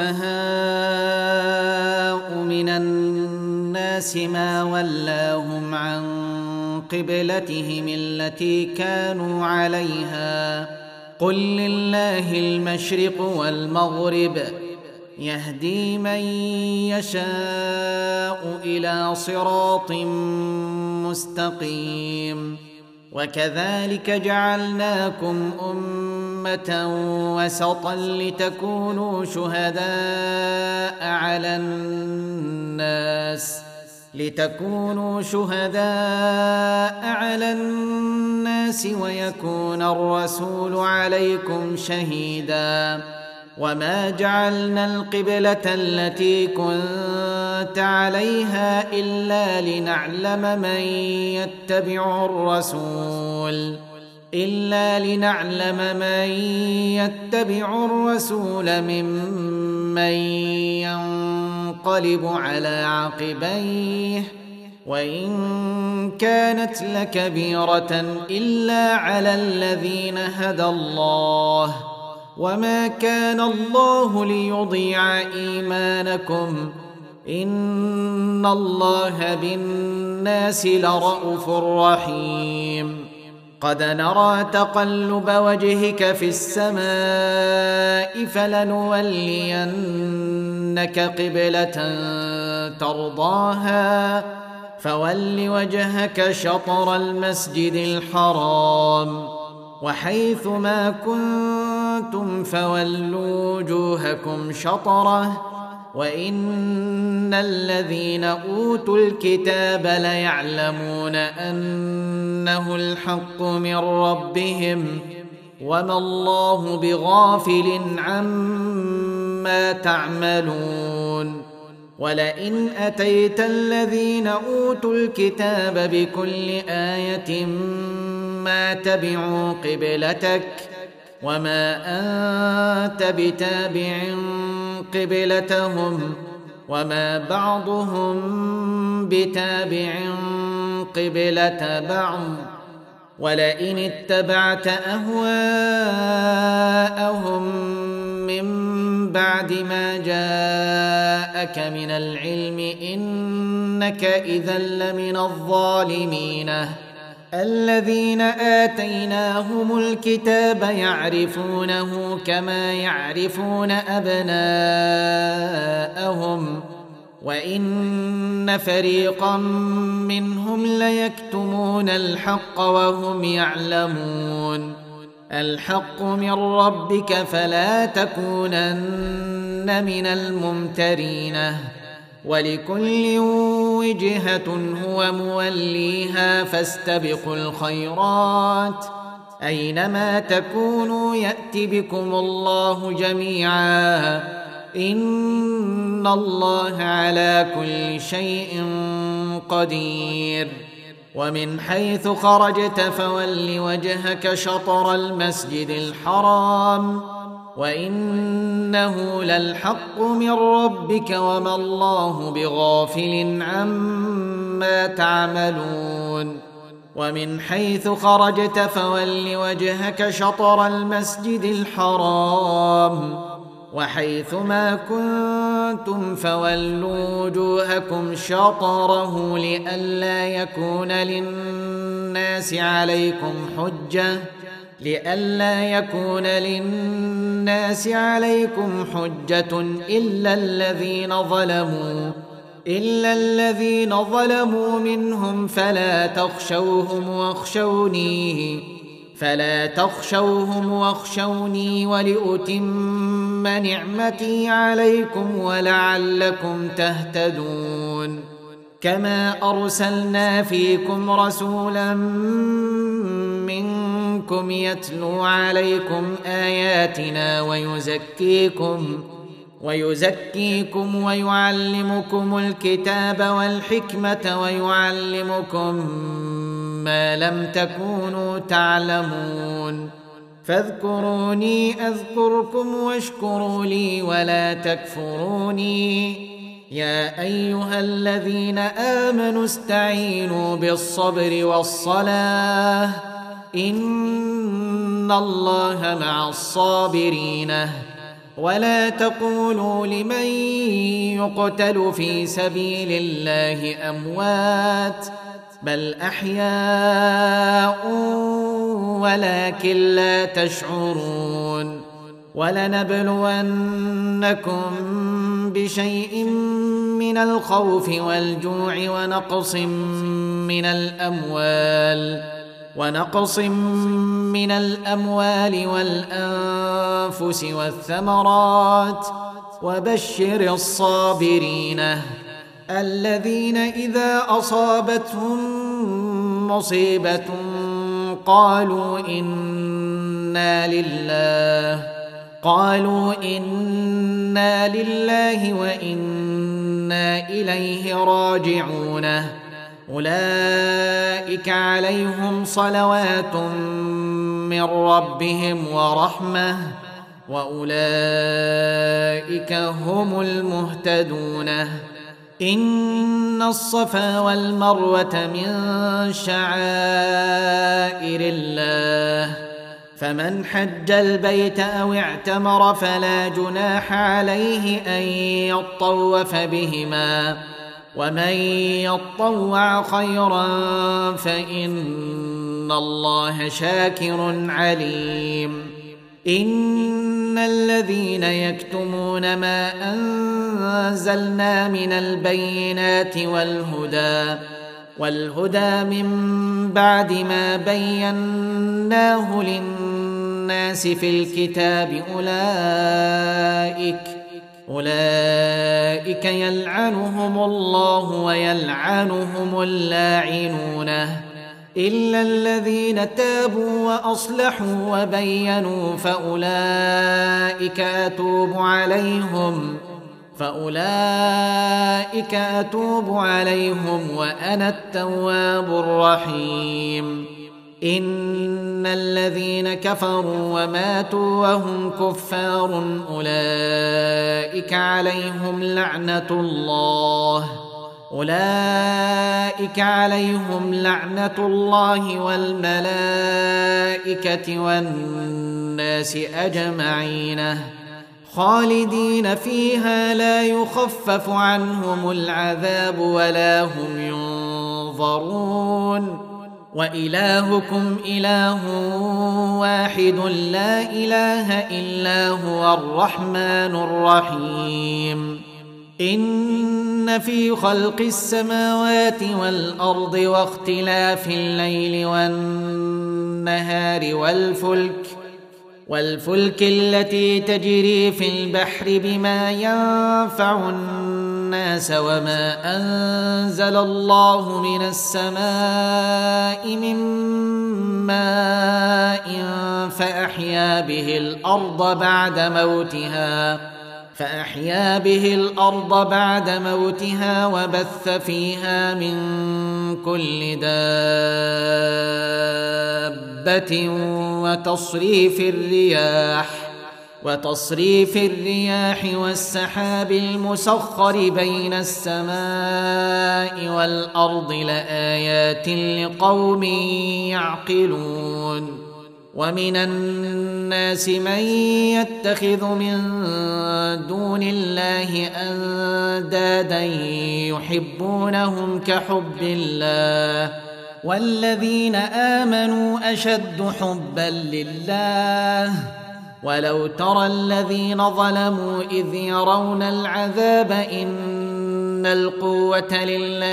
السفهاء من الناس ما ولاهم عن قبلتهم التي كانوا عليها قل لله المشرق والمغرب يهدي من يشاء إلى صراط مستقيم وكذلك جعلناكم أمة وسطا لتكونوا شهداء على الناس ويكون الرسول عليكم شهيدا وما جعلنا القبلة التي كنت عليها إلا لنعلم من يتبع الرسول ممن ينقلب على عقبيه وإن كانت لكبيرة إلا على الذين هدى الله وما كان الله ليضيع إيمانكم إن الله بالناس لرءوف رحيم قد نرى تقلب وجهك في السماء فلنولينك قبلة ترضاها فول وجهك شطر المسجد الحرام وحيث ما كنتم فولوا وجوهكم شطره وإن الذين أوتوا الكتاب ليعلمون أنه الحق من ربهم وما الله بغافل عما تعملون ولئن أتيت الذين أوتوا الكتاب بكل آية ما تبعوا قبلتك وما أنت بتابع قبلتهم وما بعضهم بتابع قبلة بعض ولئن اتبعت أهواءهم من بعد ما جاءك من العلم إنك إذا لمن الظالمين الذين آتيناهم الكتاب يعرفونه كما يعرفون أبناءهم وإن فريقا منهم ليكتمون الحق وهم يعلمون الحق من ربك فلا تكونن من الممترين ولكل وجهة هو موليها فاستبقوا الخيرات أينما تكونوا يأت بكم الله جميعا إن الله على كل شيء قدير ومن حيث خرجت فول وجهك شطر المسجد الحرام وإنه للحق من ربك وما الله بغافل عما تعملون ومن حيث خرجت فول وجهك شطر المسجد الحرام وحيث ما كنتم فولوا وجوهكم شطره لئلا يكون للناس عليكم حجة إلا الذين ظلموا منهم فلا تخشوهم واخشوني ولأتم نعمتي عليكم ولعلكم تهتدون كما أرسلنا فيكم رسولا منكم يتلو عليكم آياتنا ويزكيكم ويعلمكم الكتاب والحكمة ويعلمكم ما لم تكونوا تعلمون فاذكروني أذكركم واشكروا لي ولا تكفروني يا أيها الذين آمنوا استعينوا بالصبر والصلاة إن الله مع الصابرين ولا تقولوا لمن يقتل في سبيل الله أموات بل أحياء ولكن لا تشعرون ولنبلونكم بشيء من الخوف والجوع ونقص من الأموال والأنفس والثمرات وبشر الصابرين الذين إذا أصابتهم مصيبة قالوا إنا لله وإنا إليه راجعون أولئك عليهم صلوات من ربهم ورحمة وأولئك هم المهتدون إن الصفا والمروة من شعائر الله فمن حج البيت أو اعتمر فلا جناح عليه أن يطوف بهما ومن يطوع خيرا فإن الله شاكر عليم إن الذين يكتمون ما أنزلنا من البينات والهدى من بعد ما بيناه للناس في الكتاب أولئك يلعنهم الله ويلعنهم اللاعنون إلا الذين تابوا وأصلحوا وبينوا فأولئك أتوب عليهم وأنا التواب الرحيم إن الذين كفروا وماتوا وهم كفار أولئك عليهم لعنة الله والملائكة والناس أجمعين خالدين فيها لا يخفف عنهم العذاب ولا هم ينظرون وإلهكم إله واحد لا إله إلا هو الرحمن الرحيم إن في خلق السماوات والأرض واختلاف الليل والنهار والفلك التي تجري في البحر بما ينفع الناس وما أنزل الله من السماء من ماء فأحيا به الأرض بعد موتها وبث فيها من كل دابة وتصريف الرياح والسحاب المسخر بين السماء والأرض لآيات لقوم يعقلون ومن الناس من يتخذ من دون الله أندادا يحبونهم كحب الله والذين آمنوا أشد حبا لله ولو ترى الذين ظلموا إذ يرون العذاب إن القوة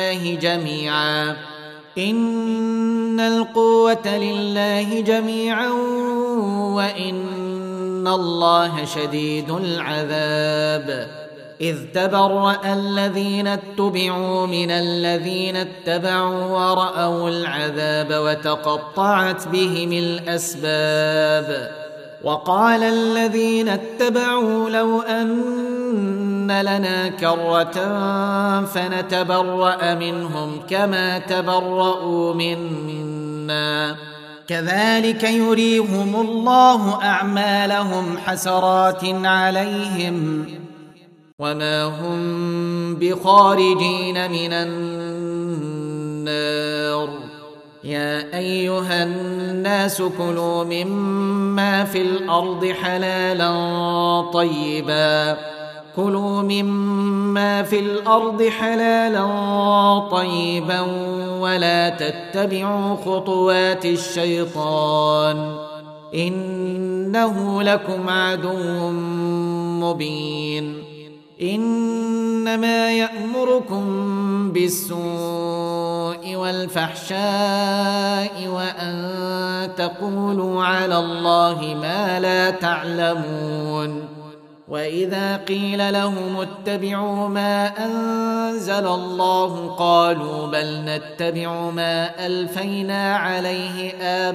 لله جميعا وإن الله شديد العذاب إذ تبرأ الذين اتبعوا من الذين اتبعوا ورأوا العذاب وتقطعت بهم الأسباب وقال الذين اتبعوا لو أن لنا كرة فنتبرأ منهم كما تبرأوا منا كذلك يريهم الله أعمالهم حسرات عليهم وما هم بخارجين من النار يا أيها الناس كلوا مما في الأرض حلالا طيبا ولا تتبعوا خطوات الشيطان إنه لكم عدو مبين إنما يأمركم بالسوء والفحشاء وأن تقولوا على الله ما لا تعلمون وإذا قيل لهم اتبعوا ما أنزل الله قالوا بل نتبع ما ألفينا عليه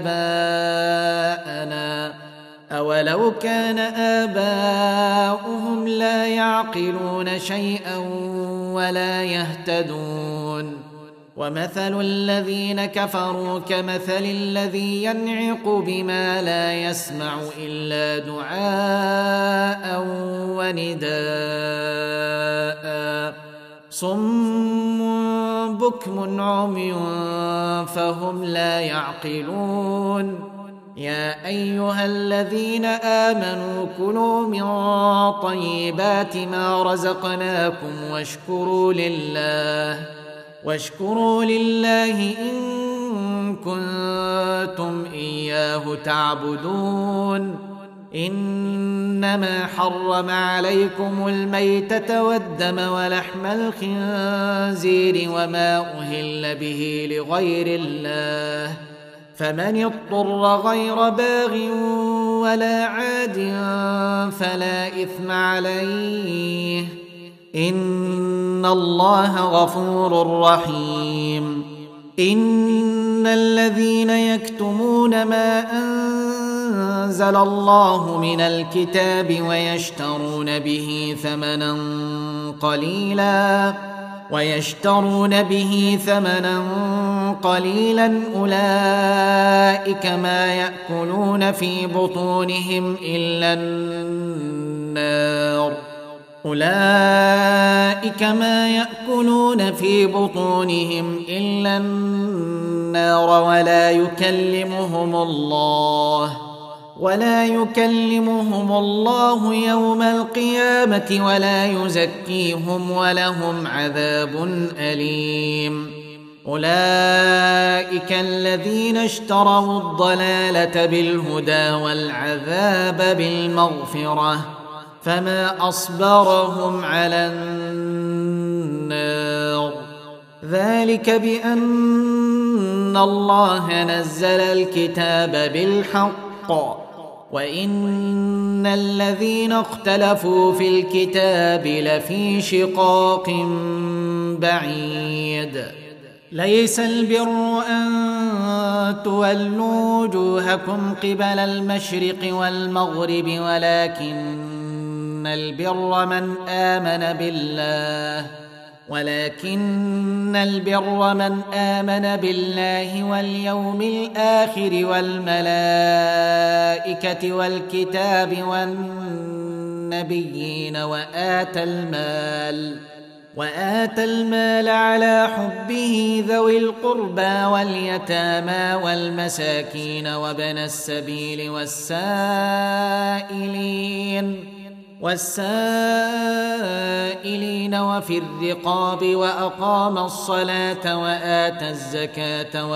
آباءنا أولو كان آباؤهم لا يعقلون شيئا ولا يهتدون ومثل الذين كفروا كمثل الذي ينعق بما لا يسمع إلا دعاء ونداء صم بكم عمي فهم لا يعقلون يا أيها الذين آمنوا كلوا من طيبات ما رزقناكم واشكروا لله إن كنتم إياه تعبدون إنما حرم عليكم الميتة والدم ولحم الخنزير وما أهل به لغير الله فمن اضطر غير باغ ولا عاد فلا إثم عليه إن الله غفور رحيم إن الذين يكتمون ما أنزل الله من الكتاب ويشترون به ثمنا قليلا أولئك ما يأكلون في بطونهم إلا النار ولا يكلمهم الله يوم القيامة ولا يزكيهم ولهم عذاب أليم أولئك الذين اشتروا الضلالة بالهدى والعذاب بالمغفرة فما أصبرهم على النار ذلك بأن الله نزل الكتاب بالحق وإن الذين اختلفوا في الكتاب لفي شقاق بعيد ليس البر أن تولوا وجوهكم قبل المشرق والمغرب ولكن البر من آمن بالله واليوم الآخر والملائكة والكتاب والنبيين وآتى المال على حبه ذوي القربى واليتامى والمساكين وابن السبيل والسائلين وفي الرقاب وأقام الصلاة وآتى الزكاة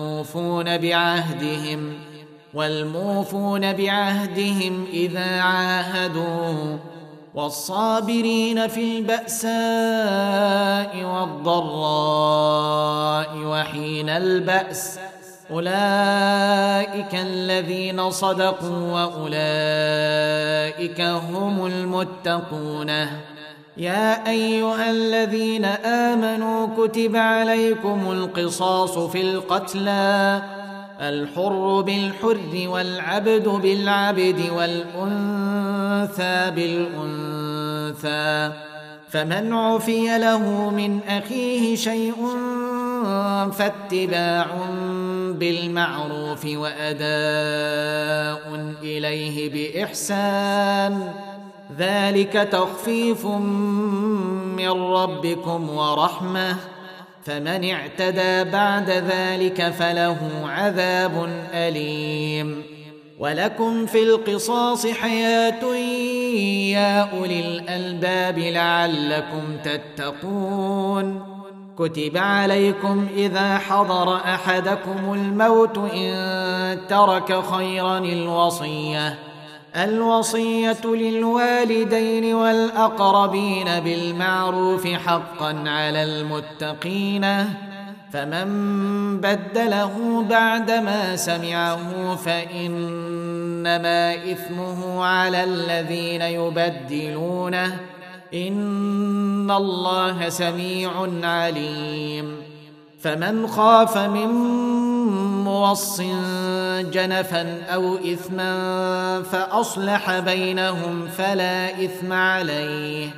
والموفون بعهدهم إذا عاهدوا والصابرين في البأساء والضراء وحين البأس أولئك الذين صدقوا وأولئك هم المتقون يا أيها الذين آمنوا كتب عليكم القصاص في القتلى الحر بالحر والعبد بالعبد والأنثى بالأنثى فمن عفي له من أخيه شيء فاتباع بالمعروف وأداء إليه بإحسان ذلك تخفيف من ربكم ورحمة فمن اعتدى بعد ذلك فله عذاب أليم ولكم في القصاص حياة يا أولي الألباب لعلكم تتقون كتب عليكم إذا حضر أحدكم الموت إن ترك خيرا الوصية للوالدين والأقربين بالمعروف حقا على المتقين فمن بدله بعدما سمعه فإنما إثمه على الذين يبدلونه إن الله سميع عليم فمن خاف من موص جنفا أو إثما فأصلح بينهم فلا إثم عليه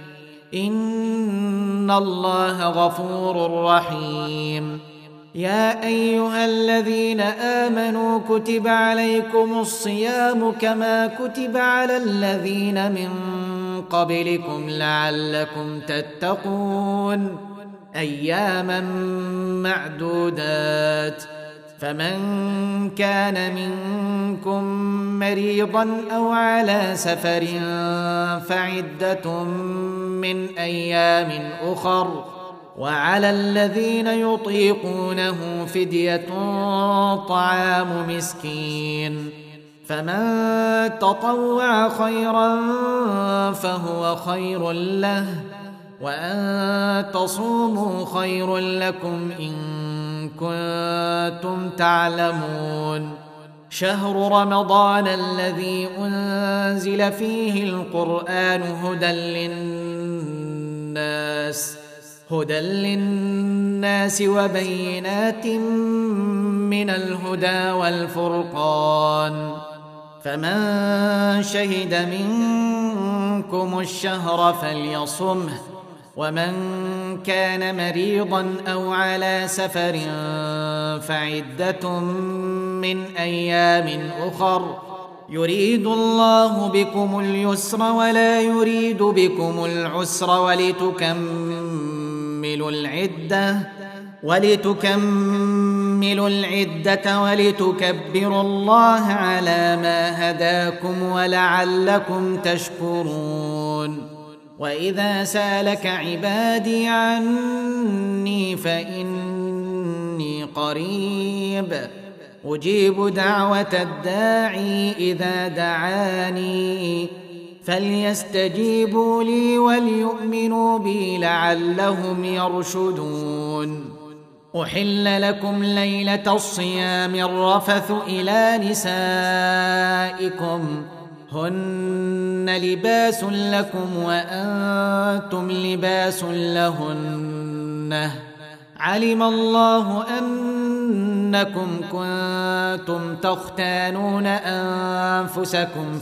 إن الله غفور رحيم يا أيها الذين آمنوا كتب عليكم الصيام كما كتب على الذين من قبلكم لعلكم تتقون أياما معدودات فمن كان منكم مريضا أو على سفر فعدة من أيام أخر وعلى الذين يطيقونه فدية طعام مسكين فمن تطوع خيرا فهو خير له وأن تصوموا خير لكم إن كنتم تعلمون شهر رمضان الذي أنزل فيه القرآن هدى للناس وبينات من الهدى والفرقان فمن شهد منكم الشهر فليصمه ومن كان مريضا أو على سفر فعدة من أيام أخر يريد الله بكم اليسر ولا يريد بكم العسر ولتكملوا العدة ولتكبروا الله على ما هداكم ولعلكم تشكرون وإذا سالك عبادي عني فإني قريب أجيب دعوة الداعي إذا دعاني فليستجيبوا لي وليؤمنوا بي لعلهم يرشدون أحل لكم ليلة الصيام الرفث إلى نسائكم هن لباس لكم وأنتم لباس لهن علم الله أنكم كنتم تختانون أنفسكم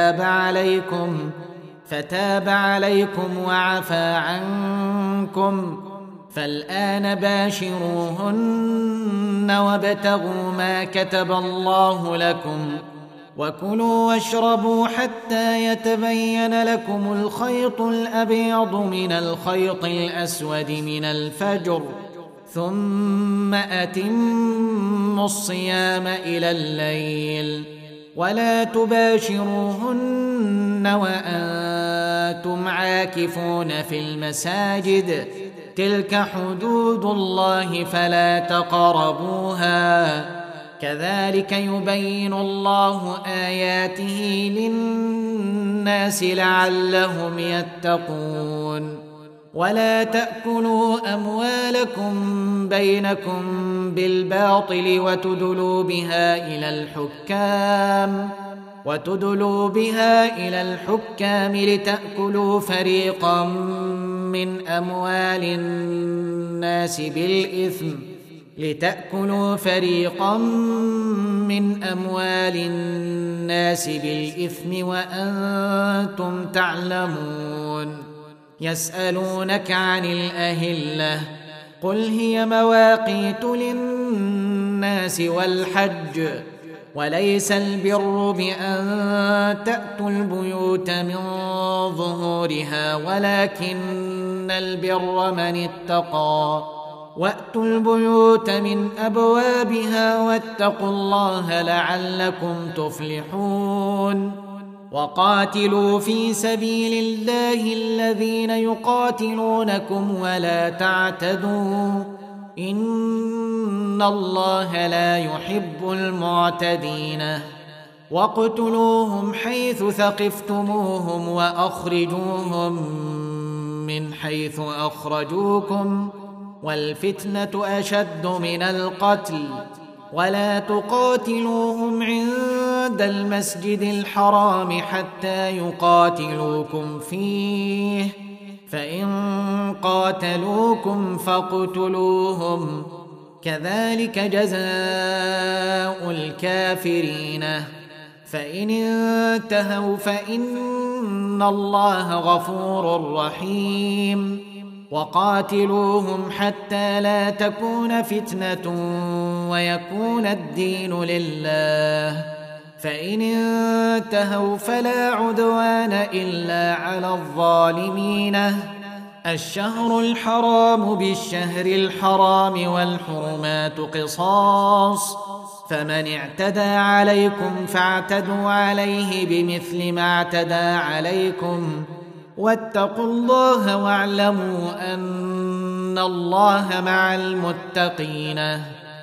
فتاب عليكم وعفى عنكم فالآن باشروهن وابتغوا ما كتب الله لكم وكلوا واشربوا حتى يتبين لكم الخيط الأبيض من الخيط الأسود من الفجر ثم أتموا الصيام إلى الليل ولا تباشروهن وأنتم عاكفون في المساجد تلك حدود الله فلا تقربوها كذلك يبين الله آياته للناس لعلهم يتقون ولا تأكلوا أموالكم بينكم بالباطل وتدلوا بها إلى الحكام وتدلوا بها إلى الحكام لتأكلوا فريقا من أموال الناس بالإثم وأنتم تعلمون. يسألونك عن الأهلة قل هي مواقيت للناس والحج وليس البر بأن تأتوا البيوت من ظهورها ولكن البر من اتقى وأتوا البيوت من أبوابها واتقوا الله لعلكم تفلحون. وقاتلوا في سبيل الله الذين يقاتلونكم ولا تعتدوا إن الله لا يحب المعتدين. واقتلوهم حيث ثقفتموهم وأخرجوهم من حيث أخرجوكم والفتنة أشد من القتل ولا تقاتلوهم عند المسجد الحرام حتى يقاتلوكم فيه فإن قاتلوكم فاقتلوهم كذلك جزاء الكافرين. فإن انتهوا فإن الله غفور رحيم. وقاتلوهم حتى لا تكون فتنة ويكون الدين لله فإن انتهوا فلا عدوان إلا على الظالمين. الشهر الحرام بالشهر الحرام والحرمات قصاص فمن اعتدى عليكم فاعتدوا عليه بمثل ما اعتدى عليكم واتقوا الله واعلموا أن الله مع المتقين.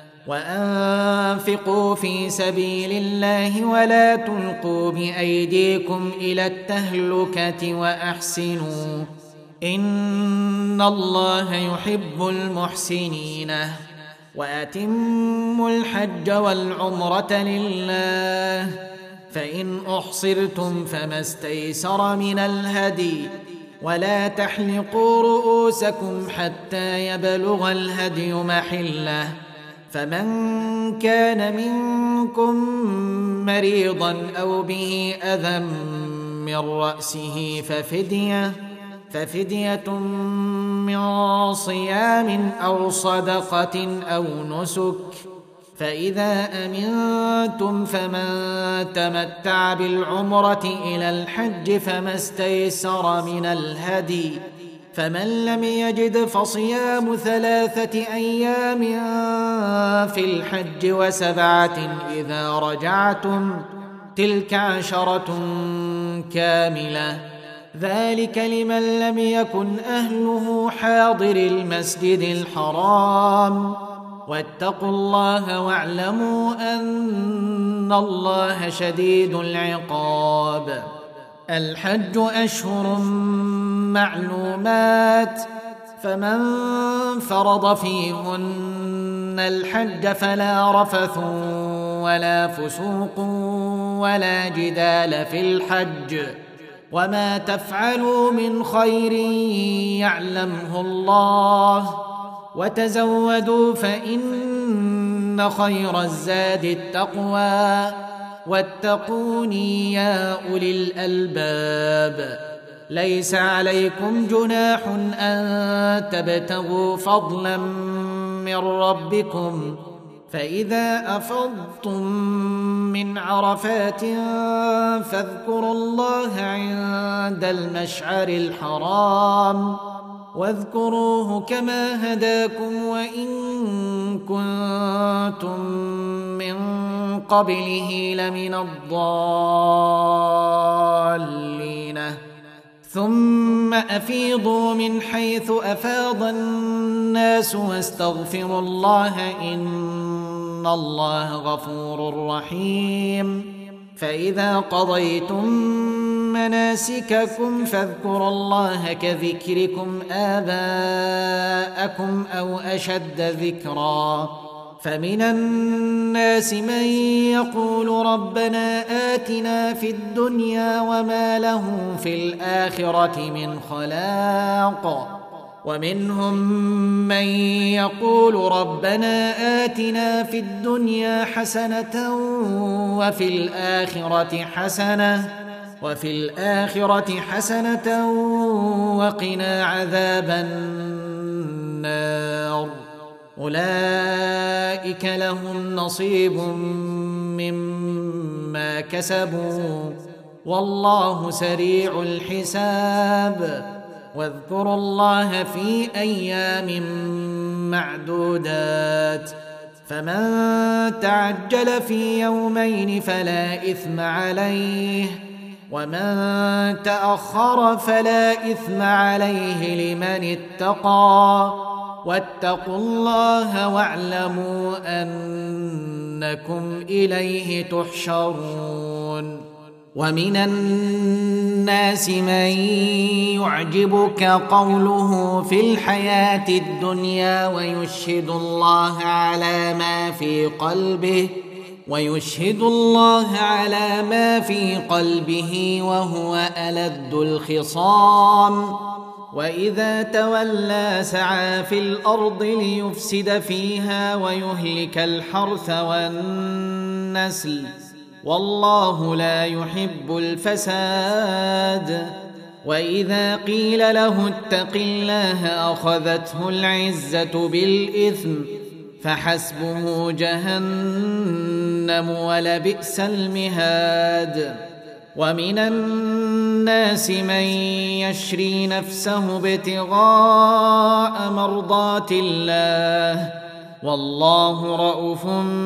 وأنفقوا في سبيل الله ولا تلقوا بأيديكم إلى التهلكة وأحسنوا إن الله يحب المحسنين. وأتموا الحج والعمرة لله فإن أحصرتم فما استيسر من الهدي ولا تحلقوا رؤوسكم حتى يبلغ الهدي محله فمن كان منكم مريضا أو به أذى من رأسه ففدية من صيام أو صدقة أو نسك فإذا أمنتم فمن تمتع بالعمرة إلى الحج فما استيسر من الهدي فمن لم يجد فصيام 3 أيام في الحج و7 إذا رجعتم تلك 10 كاملة ذلك لمن لم يكن أهله حاضر المسجد الحرام واتقوا الله واعلموا أن الله شديد العقاب. الحج أشهر معلومات فمن فرض فيهن الحج فلا رفث ولا فسوق ولا جدال في الحج وما تفعلوا من خير يعلمه الله وتزودوا فإن خير الزاد التقوى واتقوني يا أولي الألباب. ليس عليكم جناح أن تبتغوا فضلا من ربكم فإذا أفضتم من عرفات فاذكروا الله عند المشعر الحرام واذكروه كما هداكم وإن كنتم من قبله لمن الضالين. ثم أفيضوا من حيث أفاض الناس واستغفروا الله إن الله غفور رحيم. فإذا قضيتم مناسككم فاذكروا الله كذكركم آباءكم أو أشد ذكرا فمن الناس من يقول ربنا آتنا في الدنيا وما له في الآخرة من خلاق ومنهم من يقول ربنا آتنا في الدنيا حسنة وفي الآخرة حسنة وقنا عذاب النار أولئك لهم نصيب مما كسبوا والله سريع الحساب واذكروا الله في أيام معدودات فمن تعجل في يومين فلا إثم عليه ومن تأخر فلا إثم عليه لمن اتقى واتقوا الله واعلموا أنكم إليه تحشرون ومن الناس من يعجبك قوله في الحياة الدنيا ويشهد الله على ما في قلبه وهو ألد الخصام وإذا تولى سعى في الأرض ليفسد فيها ويهلك الحرث والنسل والله لا يحب الفساد وإذا قيل له اتق الله أخذته العزة بالإثم فحسبه جهنم ولبئس المهاد ومن الناس من يشري نفسه ابتغاء مرضات الله والله رؤوف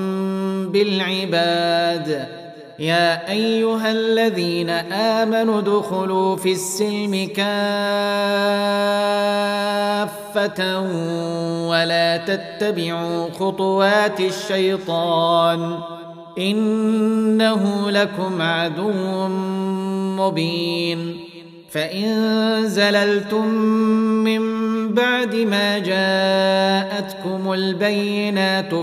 بالعباد يا أيها الذين آمنوا ادخلوا في السلم كافة ولا تتبعوا خطوات الشيطان إنه لكم عدو مبين فإن زللتم من بعد ما جاءتكم البينات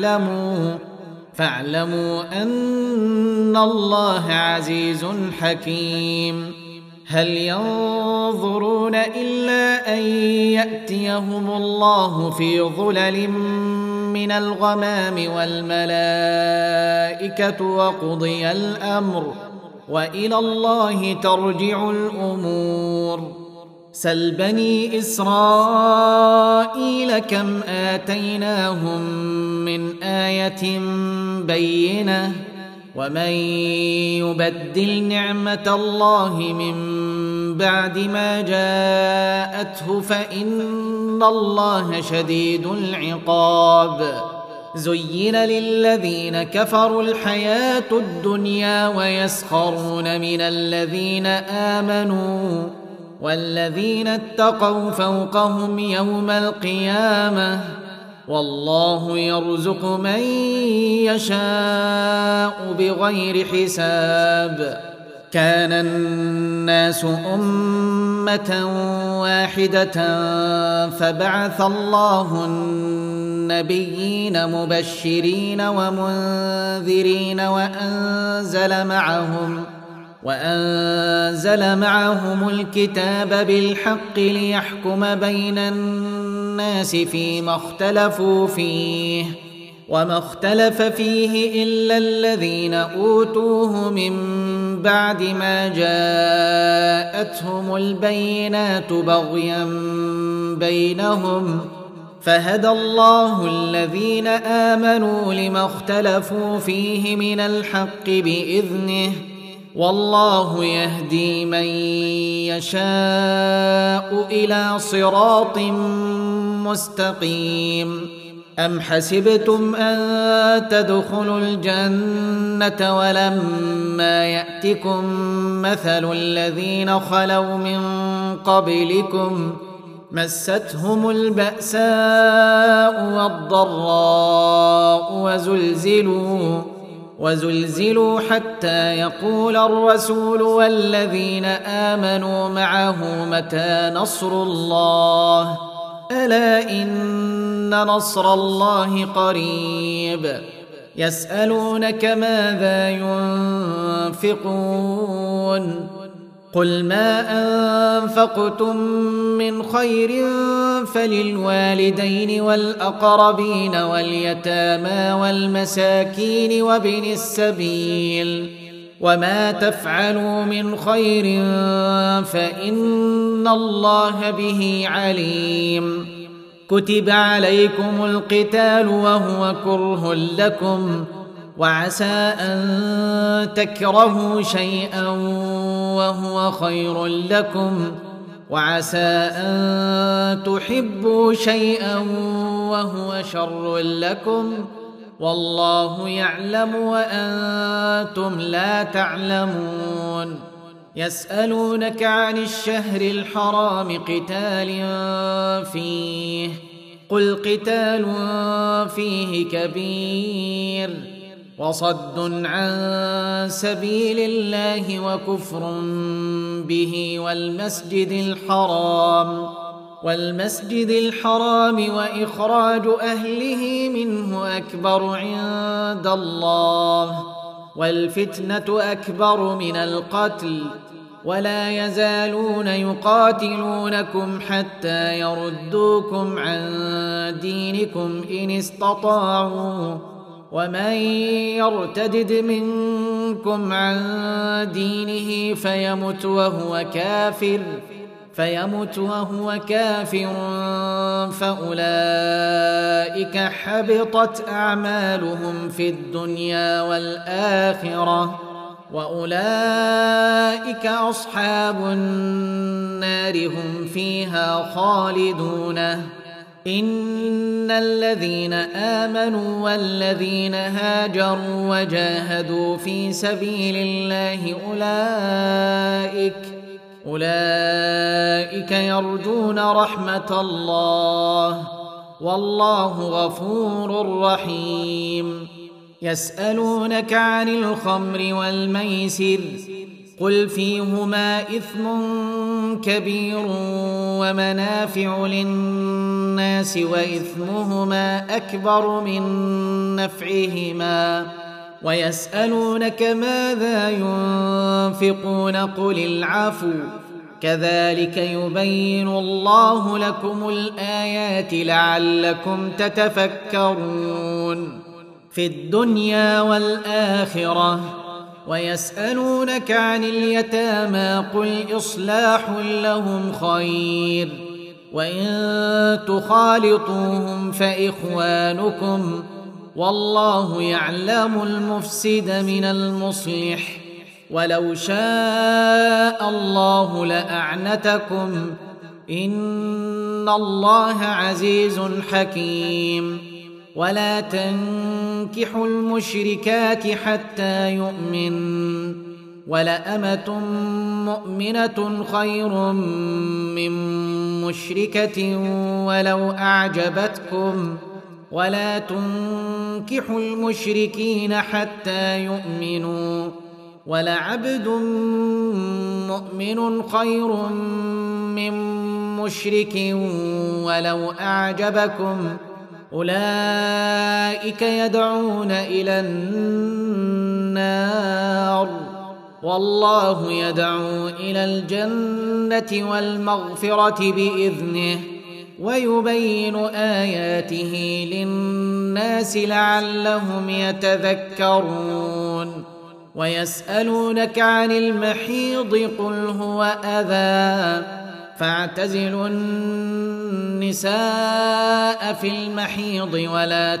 فاعلموا أن الله عزيز حكيم هل ينظرون إلا أن يأتيهم الله في ظلل من الغمام والملائكة وقضي الأمر وإلى الله ترجع الأمور سل بني إسرائيل كم آتيناهم من آية بينة ومن يبدل نعمة الله من بعد ما جاءته فإن الله شديد العقاب زين للذين كفروا الحياة الدنيا ويسخرون من الذين آمنوا والذين اتقوا فوقهم يوم القيامة والله يرزق من يشاء بغير حساب كان الناس أمة واحدة فبعث الله النبيين مبشرين ومنذرين وأنزل معهم الكتاب بالحق ليحكم بين الناس فيما اختلفوا فيه وما اختلف فيه إلا الذين أوتوه من بعد ما جاءتهم البينات بغيا بينهم فهدى الله الذين آمنوا لما اختلفوا فيه من الحق بإذنه والله يهدي من يشاء إلى صراط مستقيم أم حسبتم أن تدخلوا الجنة ولما يأتكم مثل الذين خلوا من قبلكم مستهم البأساء والضراء وزلزلوا حتى يقول الرسول والذين آمنوا معه متى نصر الله ألا إن نصر الله قريب يسألونك ماذا ينفقون قل ما أنفقتم من خير فللوالدين والأقربين واليتامى والمساكين وابن السبيل وما تفعلوا من خير فإن الله به عليم كتب عليكم القتال وهو كره لكم وعسى أن تكرهوا شيئا وهو خير لكم وعسى أن تحبوا شيئا وهو شر لكم والله يعلم وأنتم لا تعلمون يسألونك عن الشهر الحرام قتال فيه قل قتال فيه كبير وصد عن سبيل الله وكفر به والمسجد الحرام وإخراج أهله منه أكبر عند الله والفتنة أكبر من القتل ولا يزالون يقاتلونكم حتى يردوكم عن دينكم إن استطاعوا ومن يرتدد منكم عن دينه فيمت وهو كافر فأولئك حبطت أعمالهم في الدنيا والآخرة وأولئك أصحاب النار هم فيها خالدون إن الذين آمنوا والذين هاجروا وجاهدوا في سبيل الله أولئك يرجون رحمة الله والله غفور رحيم يسألونك عن الخمر والميسر قل فيهما إثم كبير ومنافع للناس وإثمهما أكبر من نفعهما ويسألونك ماذا ينفقون قل العفو كذلك يبين الله لكم الآيات لعلكم تتفكرون في الدنيا والآخرة ويسألونك عن اليتامى قل إصلاح لهم خير وإن تخالطوهم فإخوانكم والله يعلم المفسد من المصلح ولو شاء الله لأعنتكم إن الله عزيز حكيم ولا تنكحوا المشركات حتى يؤمن ولأمة مؤمنة خير من مشركة ولو أعجبتكم ولا تنكحوا المشركين حتى يؤمنوا ولعبد مؤمن خير من مشرك ولو أعجبكم أولئك يدعون إلى النار والله يدعو إلى الجنة والمغفرة بإذنه ويبين آياته للناس لعلهم يتذكرون ويسألونك عن المحيض قل هو أذى فاعتزلوا النساء في المحيض ولا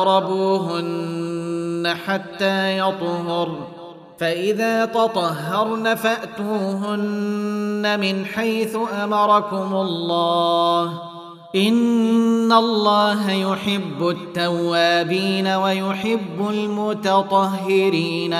تقربوهن حتى يطهرن فإذا تطهرن فأتوهن من حيث أمركم الله إن الله يحب التوابين ويحب المتطهرين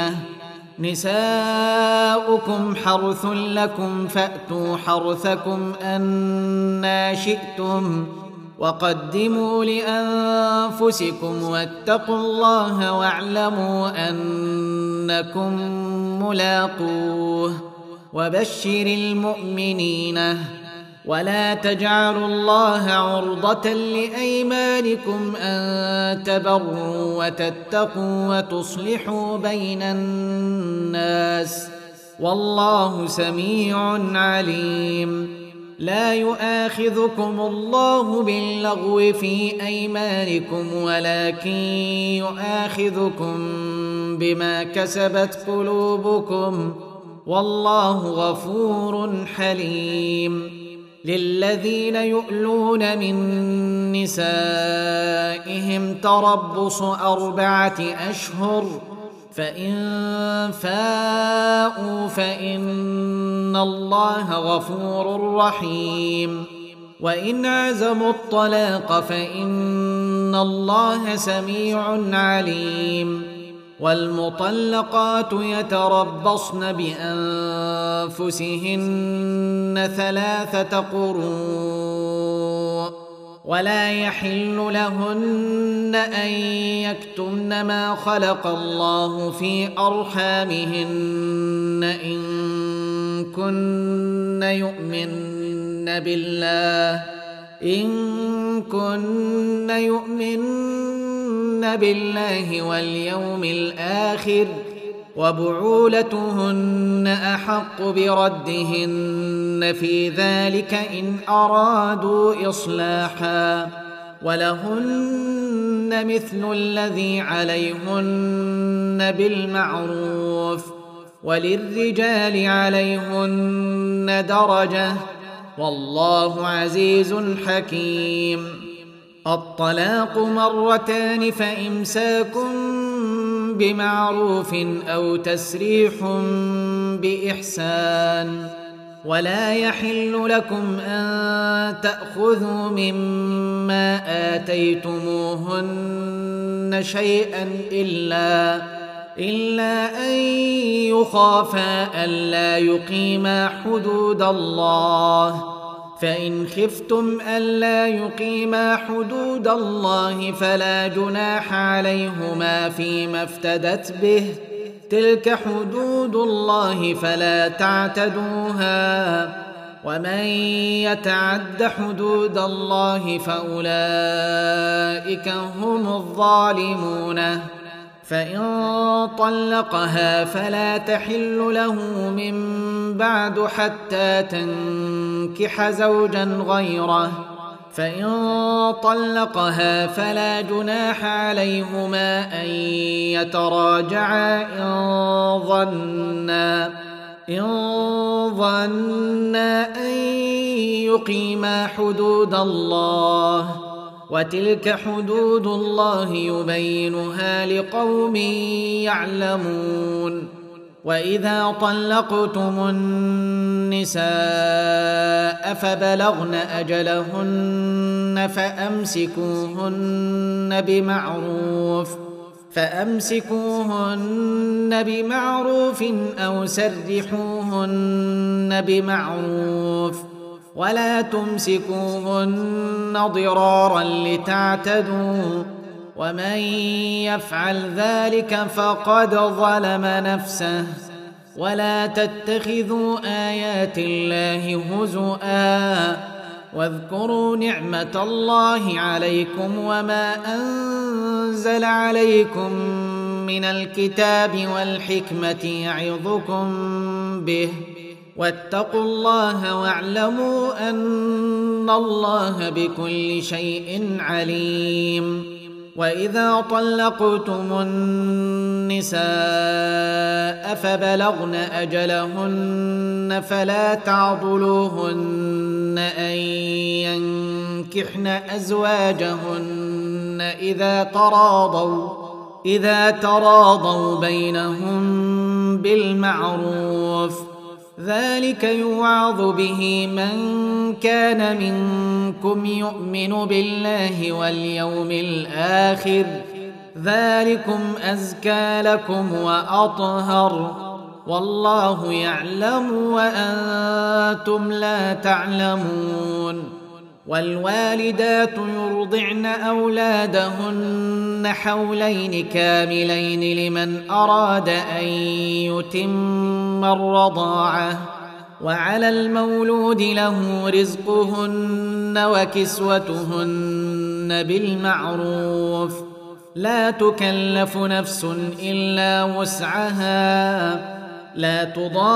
نساؤكم حرث لكم فأتوا حرثكم أنى شئتم وقدموا لأنفسكم واتقوا الله واعلموا أنكم ملاقوه وبشر المؤمنين ولا تجعلوا الله عرضة لأيمانكم أن تبروا وتتقوا وتصلحوا بين الناس والله سميع عليم. لا يؤاخذكم الله باللغو في أيمانكم ولكن يؤاخذكم بما كسبت قلوبكم والله غفور حليم. للذين يؤلون من نسائهم تربص 4 أشهر فإن فاءوا فإن الله غفور رحيم. وإن عزموا الطلاق فإن الله سميع عليم. والمطلقات يتربصن بأنفسهن 3 قروء ولا يحل لهن أن يكتمن ما خلق الله في أرحامهن إن كن يؤمن بالله واليوم الآخر وبعولتهن أحق بردهن في ذلك إن أرادوا إصلاحا ولهن مثل الذي عليهن بالمعروف وللرجال عليهن درجة والله عزيز حكيم. الطلاق 2 فإمساك بمعروف أو تسريح بإحسان. ولا يحل لكم أن تأخذوا مما آتيتموهن شيئا إلا أن يخافا ألا يقيما حدود الله فإن خفتم ألا يقيما حدود الله فلا جناح عليهما فيما افتدت به تلك حدود الله فلا تعتدوها ومن يتعد حدود الله فأولئك هم الظالمون. فإن طلقها فلا تحل له من بعد حتى تنكح زوجا غيره فإن طلقها فلا جناح عليهما أن يتراجعا إن ظنا أن يقيما حدود الله وتلك حدود الله يبينها لقوم يعلمون. وإذا طلقتم النساء فبلغن أجلهن فأمسكوهن بمعروف أو سرحوهن بمعروف ولا تمسكوهن ضرارا لتعتدوا ومن يفعل ذلك فقد ظلم نفسه. ولا تتخذوا آيات الله هزؤا واذكروا نعمة الله عليكم وما أنزل عليكم من الكتاب والحكمة يعظكم به واتقوا الله واعلموا أن الله بكل شيء عليم. وإذا طلقتم النساء فبلغن أجلهن فلا تعضلوهن أن ينكحن أزواجهن إذا تراضوا بينهم بالمعروف ذلك يوعظ به من كان منكم يؤمن بالله واليوم الآخر ذلكم أزكى لكم وأطهر والله يعلم وأنتم لا تعلمون. والوالدات يرضعن أولادهن حولين كاملين لمن أراد أن يتم الرضاعة وعلى المولود له رزقهن وكسوتهن بالمعروف لا تكلف نفس إلا وسعها لا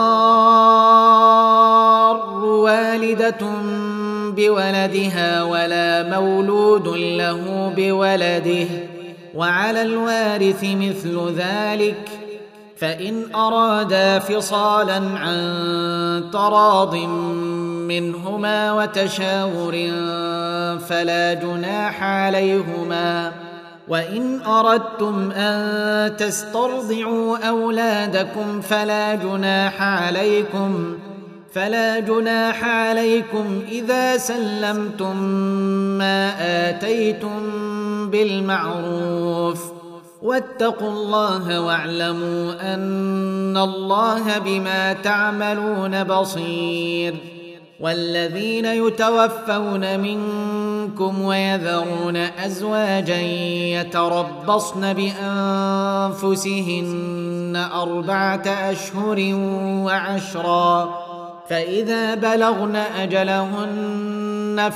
تضار والدة بولدها ولا مولود له بولده وعلى الوارث مثل ذلك فإن أرادا فصالا عن تراض منهما وتشاور فلا جناح عليهما وإن أردتم أن تسترضعوا أولادكم فلا جناح عليكم إذا سلمتم ما آتيتم بالمعروف واتقوا الله واعلموا أن الله بما تعملون بصير والذين يتوفون منكم ويذرون أزواجا يتربصن بأنفسهن 4 أشهر و10 فإذا بلغن أجلهن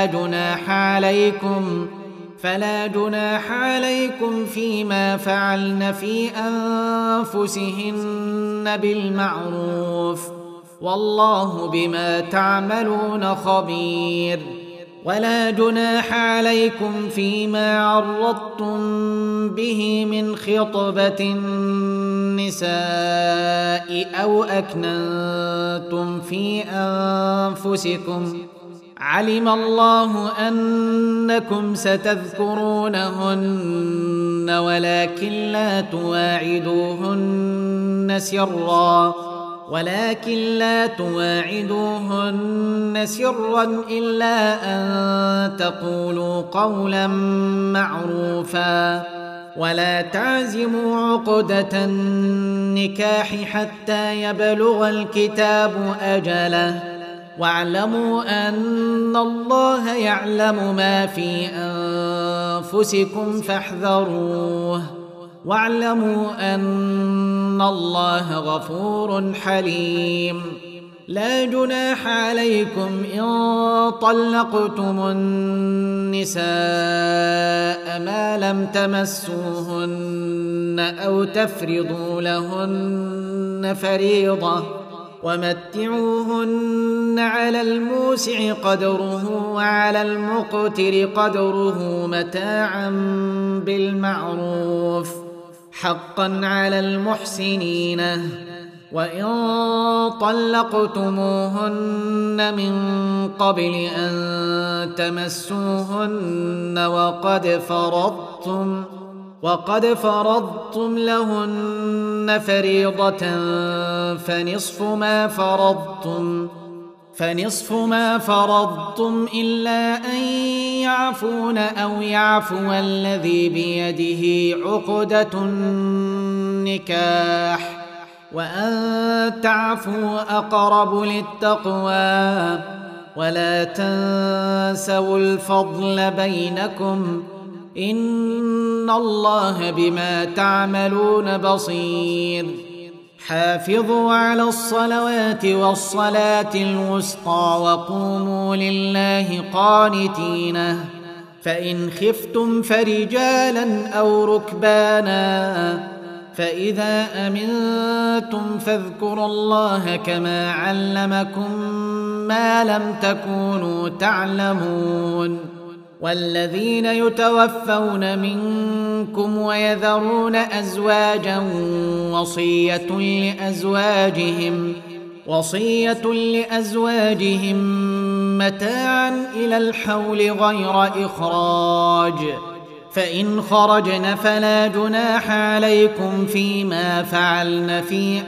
فلا جناح عليكم فيما فعلن في أنفسهن بالمعروف والله بما تعملون خبير ولا جناح عليكم فيما عرضتم به من خطبة النساء أو أكننتم في أنفسكم علم الله أنكم ستذكرونهن ولكن لا تواعدوهن سرا إلا أن تقولوا قولا معروفا ولا تعزموا عقدة النكاح حتى يبلغ الكتاب أجله واعلموا أن الله يعلم ما في أنفسكم فاحذروه واعلموا أن الله غفور حليم لا جناح عليكم إن طلقتم النساء ما لم تمسوهن أو تفرضوا لهن فريضة ومتعوهن على الموسع قدره وعلى المقتر قدره متاعا بالمعروف حقا على المحسنين وإن طلقتموهن من قبل أن تمسوهن وقد فرضتم لهن فريضة فنصف ما فرضتم إلا أن يعفون أو يعفو الذي بيده عقدة النكاح وأن تعفوا أقرب للتقوى ولا تنسوا الفضل بينكم إن الله بما تعملون بصير حافظوا على الصلوات والصلاة الوسطى وقوموا لله قانتين فإن خفتم فرجالا أو ركبانا فإذا أمنتم فاذكروا الله كما علمكم ما لم تكونوا تعلمون والذين يتوفون منكم ويذرون أزواجا وصية لأزواجهم متاعا إلى الحول غير إخراج فإن خرجن فلا جناح عليكم فيما فعلن في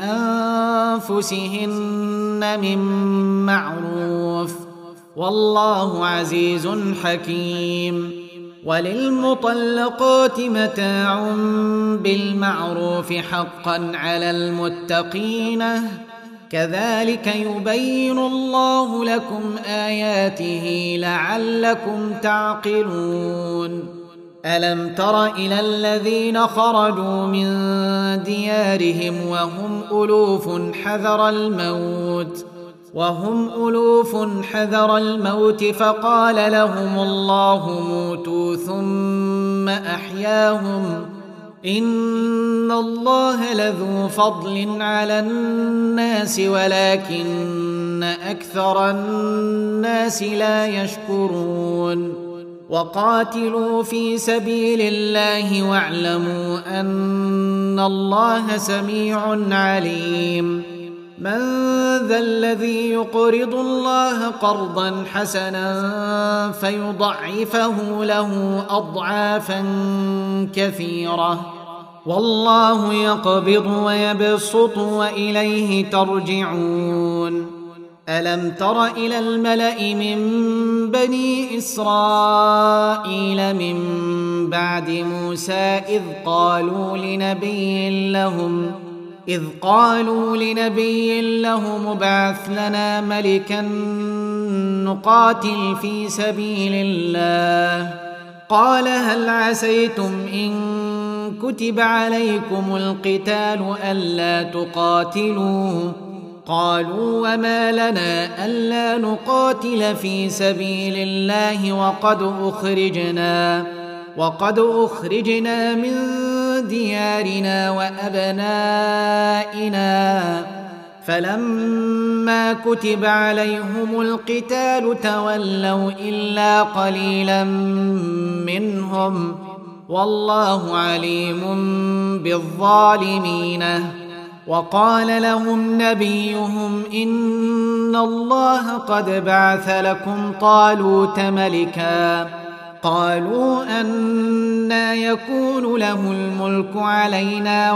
أنفسهن من معروف والله عزيز حكيم وللمطلقات متاع بالمعروف حقا على المتقين كذلك يبين الله لكم آياته لعلكم تعقلون ألم تر إلى الذين خرجوا من ديارهم وهم ألوف حذر الموت وهم ألوف حذر الموت فقال لهم الله موتوا ثم أحياهم إن الله لذو فضل على الناس ولكن أكثر الناس لا يشكرون وقاتلوا في سبيل الله واعلموا أن الله سميع عليم من ذا الذي يقرض الله قرضا حسنا فيضعفه له أضعافا كثيرة والله يقبض ويبسط وإليه ترجعون ألم تر إلى الملأ من بني إسرائيل من بعد موسى إذ قالوا لنبي لهم ابعث لنا ملكا نقاتل في سبيل الله قال هل عسيتم إن كتب عليكم القتال ألا تقاتلوا قالوا وما لنا ألا نقاتل في سبيل الله وقد أخرجنا من ديارنا وأبنائنا فلما كتب عليهم القتال تولوا إلا قليلا منهم والله عليم بالظالمين وقال لهم نبيهم إن الله قد بعث لكم طالوت ملكا قالوا أنى يكون له الملك علينا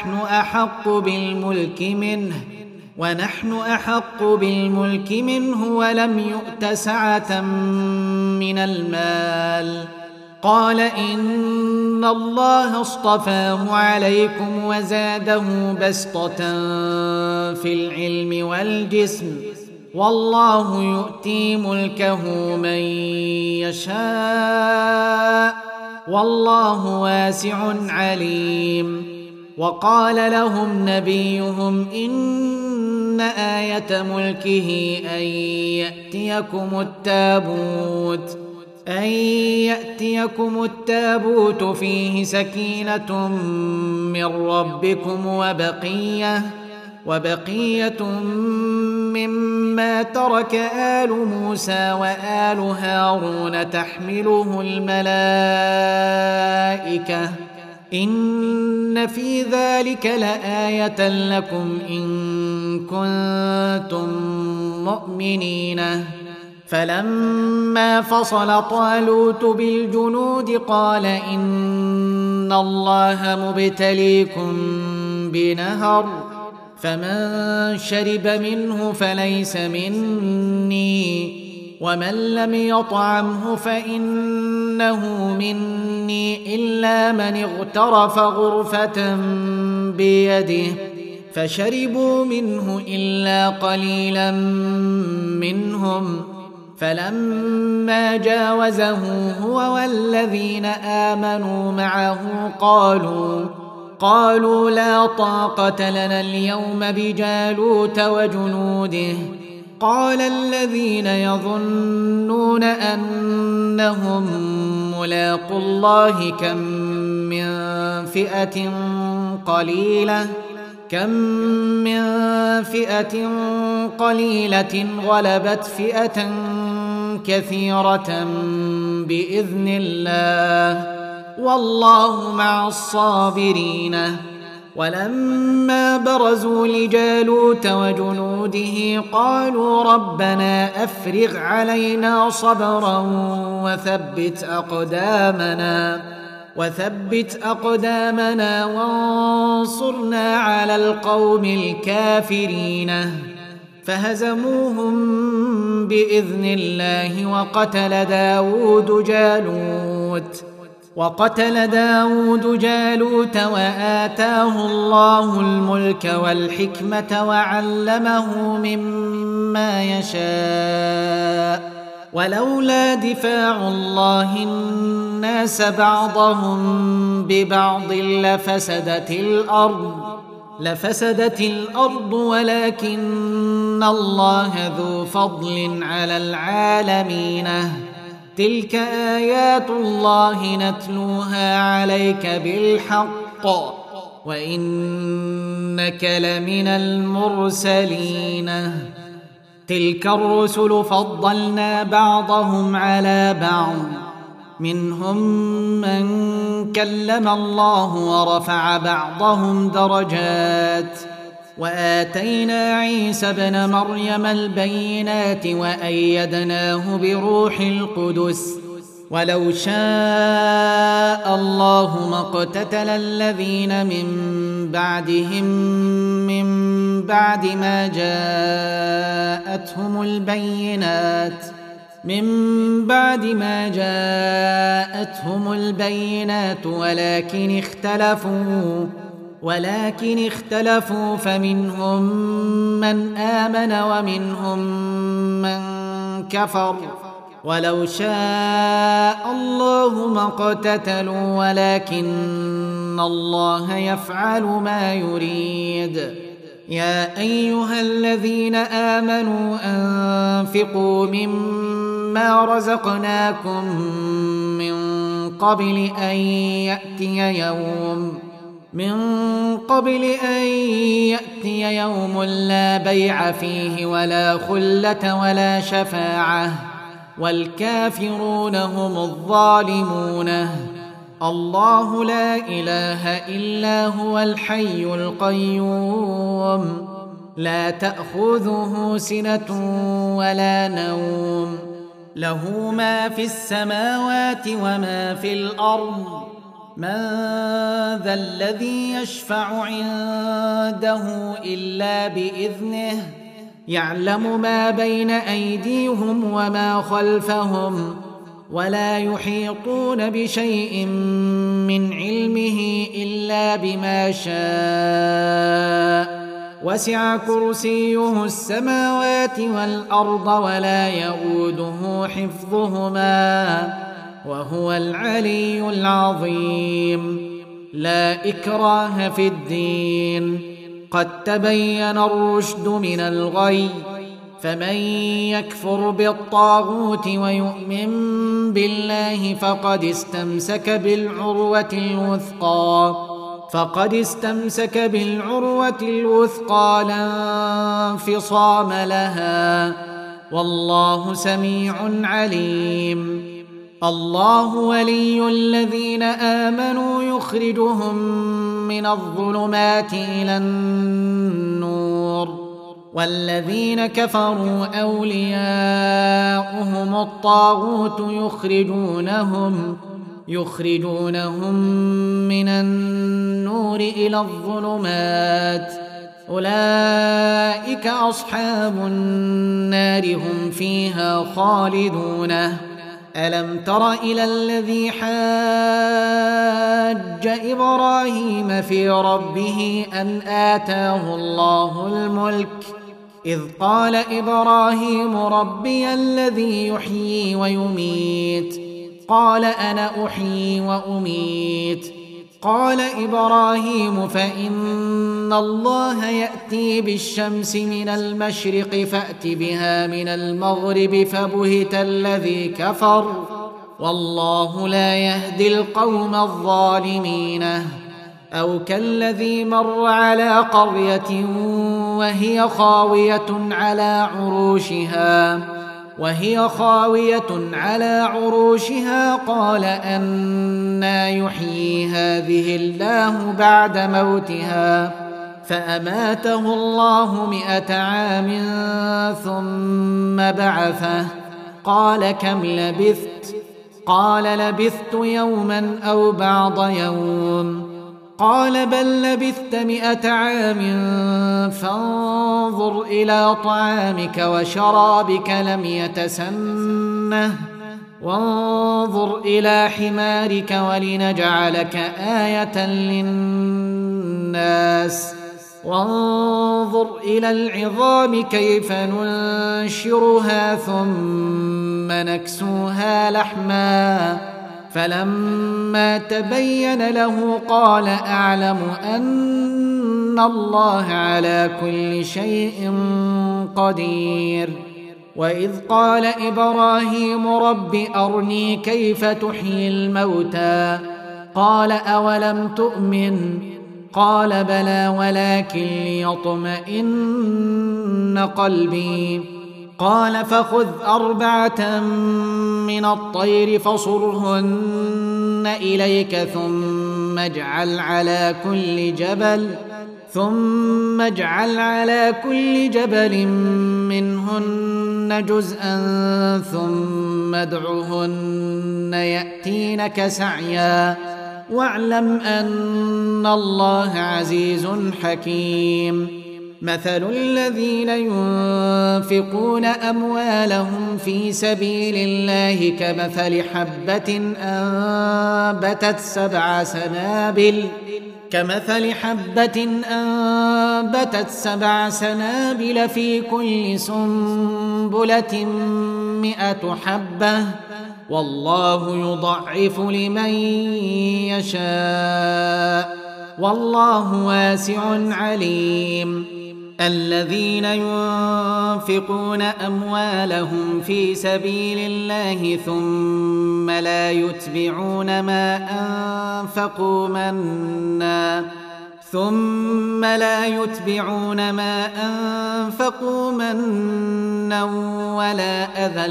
ونحن أحق بالملك منه ولم يؤت سعة من المال قال إن الله اصطفاه عليكم وزاده بسطة في العلم والجسم والله يؤتي ملكه من يشاء والله واسع عليم وقال لهم نبيهم إن آية ملكه أن يأتيكم التابوت فيه سكينة من ربكم وبقية مما ترك آل موسى وآل هارون تحمله الملائكة إن في ذلك لآية لكم إن كنتم مؤمنين فلما فصل طالوت بالجنود قال إن الله مبتليكم بنهر فمن شرب منه فليس مني ومن لم يطعمه فإنه مني إلا من اغترف غرفة بيده فشربوا منه إلا قليلا منهم فلما جاوزه هو والذين آمنوا معه قالوا لا طاقة لنا اليوم بجالوت وجنوده قال الذين يظنون أنهم ملاقو الله كم من فئة قليلة غلبت فئة كثيرة بإذن الله والله مع الصابرين ولما برزوا لجالوت وجنوده قالوا ربنا أفرغ علينا صبرا وثبت أقدامنا وانصرنا على القوم الكافرين فهزموهم بإذن الله وقتل داود جالوت وآتاه الله الملك والحكمة وعلمه مما يشاء ولولا دفاع الله الناس بعضهم ببعض لفسدت الأرض ولكن الله ذو فضل على العالمين. تلك آيات الله نتلوها عليك بالحق وإنك لمن المرسلين. تلك الرسل فضلنا بعضهم على بعض، منهم من كلم الله ورفع بعضهم درجات، وآتينا عيسى ابن مريم البينات وأيدناه بروح القدس. ولو شاء الله ما اقتتل الذين من بعدهم من بعد ما جاءتهم البينات ولكن اختلفوا فمنهم من آمن ومنهم من كفر. ولو شاء الله ما اقتتلوا ولكن الله يفعل ما يريد. يا أيها الذين آمنوا أنفقوا مما رزقناكم من قبل أن يأتي يوم لا بيع فيه ولا خلة ولا شفاعة والكافرون هم الظالمون. الله لا إله إلا هو الحي القيوم، لا تأخذه سنة ولا نوم، له ما في السماوات وما في الأرض. من ذا الذي يشفع عنده إلا بإذنه، يعلم ما بين أيديهم وما خلفهم، ولا يحيطون بشيء من علمه إلا بما شاء. وسع كرسيه السماوات والأرض ولا يئوده حفظهما وهو العلي العظيم. لا إكراه في الدين، قد تبين الرشد من الغي، فمن يكفر بالطاغوت ويؤمن بالله فقد استمسك بالعروة الوثقى لا انفصام لها، والله سميع عليم. الله ولي الذين آمنوا يخرجهم من الظلمات إلى النور، والذين كفروا أولياؤهم الطاغوت يخرجونهم من النور إلى الظلمات. أولئك أصحاب النار هم فيها خالدون. ألم تر إلى الذي حاج إبراهيم في ربه أن آتاه الله الملك، إذ قال إبراهيم ربي الذي يحيي ويميت، قال أنا أحيي وأميت. قال إبراهيم فإن الله يأتي بالشمس من المشرق فأت بها من المغرب، فبهت الذي كفر، والله لا يهدي القوم الظالمين. أو كالذي مر على قرية وهي خاوية على عروشها قال أنى يحيي هذه الله بعد موتها، فأماته الله 100 عام ثم بعثه، قال كم لبثت؟ قال لبثت يوما أو بعض يوم. قال بل لبثت 100 عام فانظر إلى طعامك وشرابك لم يتسنه، وانظر إلى حمارك ولنجعلك آية للناس، وانظر إلى العظام كيف ننشرها ثم نكسوها لحما. فلما تبين له قال أعلم أن إن الله على كل شيء قدير. وإذ قال إبراهيم رب أرني كيف تحيي الموتى قال أولم تؤمن قال بلى ولكن ليطمئن قلبي قال فخذ 4 من الطير فصرهن إليك ثم اجعل على كل جبل منهن جزءا ثم ادعهن يأتينك سعيا واعلم أن الله عزيز حكيم. مثل الذين ينفقون أموالهم في سبيل الله كمثل حبة أنبتت 7 سنابل في كل سنبلة 100 حبة والله يضعف لمن يشاء والله واسع عليم. الذين ينفقون أموالهم في سبيل الله ثم لا يتبعون ما أنفقوا منا ولا أذى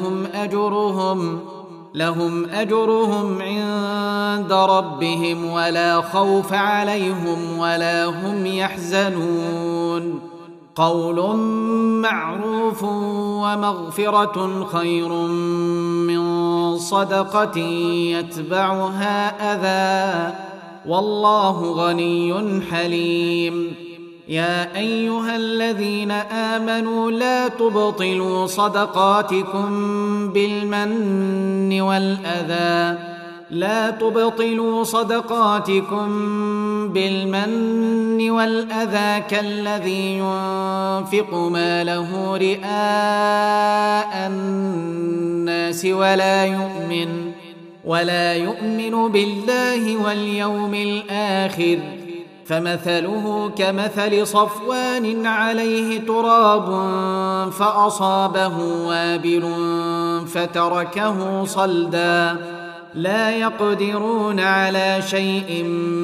لهم أجرهم عند ربهم ولا خوف عليهم ولا هم يحزنون. قول معروف ومغفرة خير من صدقة يتبعها أذى والله غني حليم. يا أيها الذين آمنوا لا تبطلوا صدقاتكم بالمن والأذى كالذي ينفق ماله رئاء الناس ولا يؤمن بالله واليوم الآخر فمثله كمثل صفوان عليه تراب فأصابه وابل فتركه صلدا لا يقدرون على شيء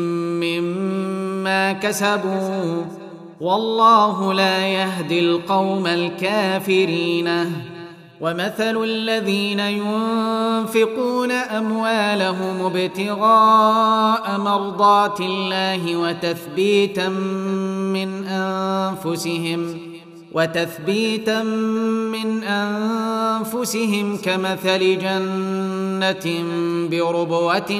مما كسبوا والله لا يهدي القوم الكافرين. ومثل الذين ينفقون أموالهم ابتغاء مرضات الله وتثبيتا من أنفسهم كمثل جنة بربوة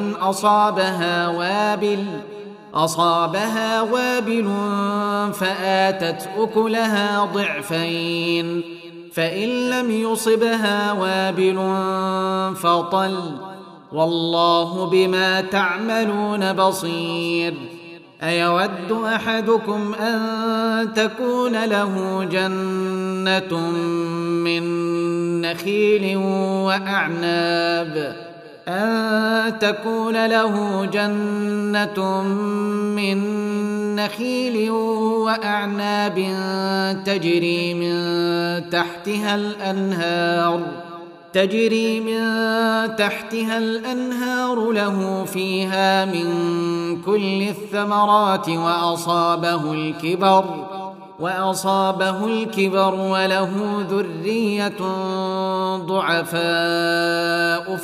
أصابها وابل فآتت أكلها ضعفين فإن لم يصبها وابل فطل والله بما تعملون بصير. أيود أحدكم أن تكون له جنة من نخيل وأعناب تجري من تحتها الأنهار له فيها من كل الثمرات وأصابه الكبر وله ذرية ضعفاء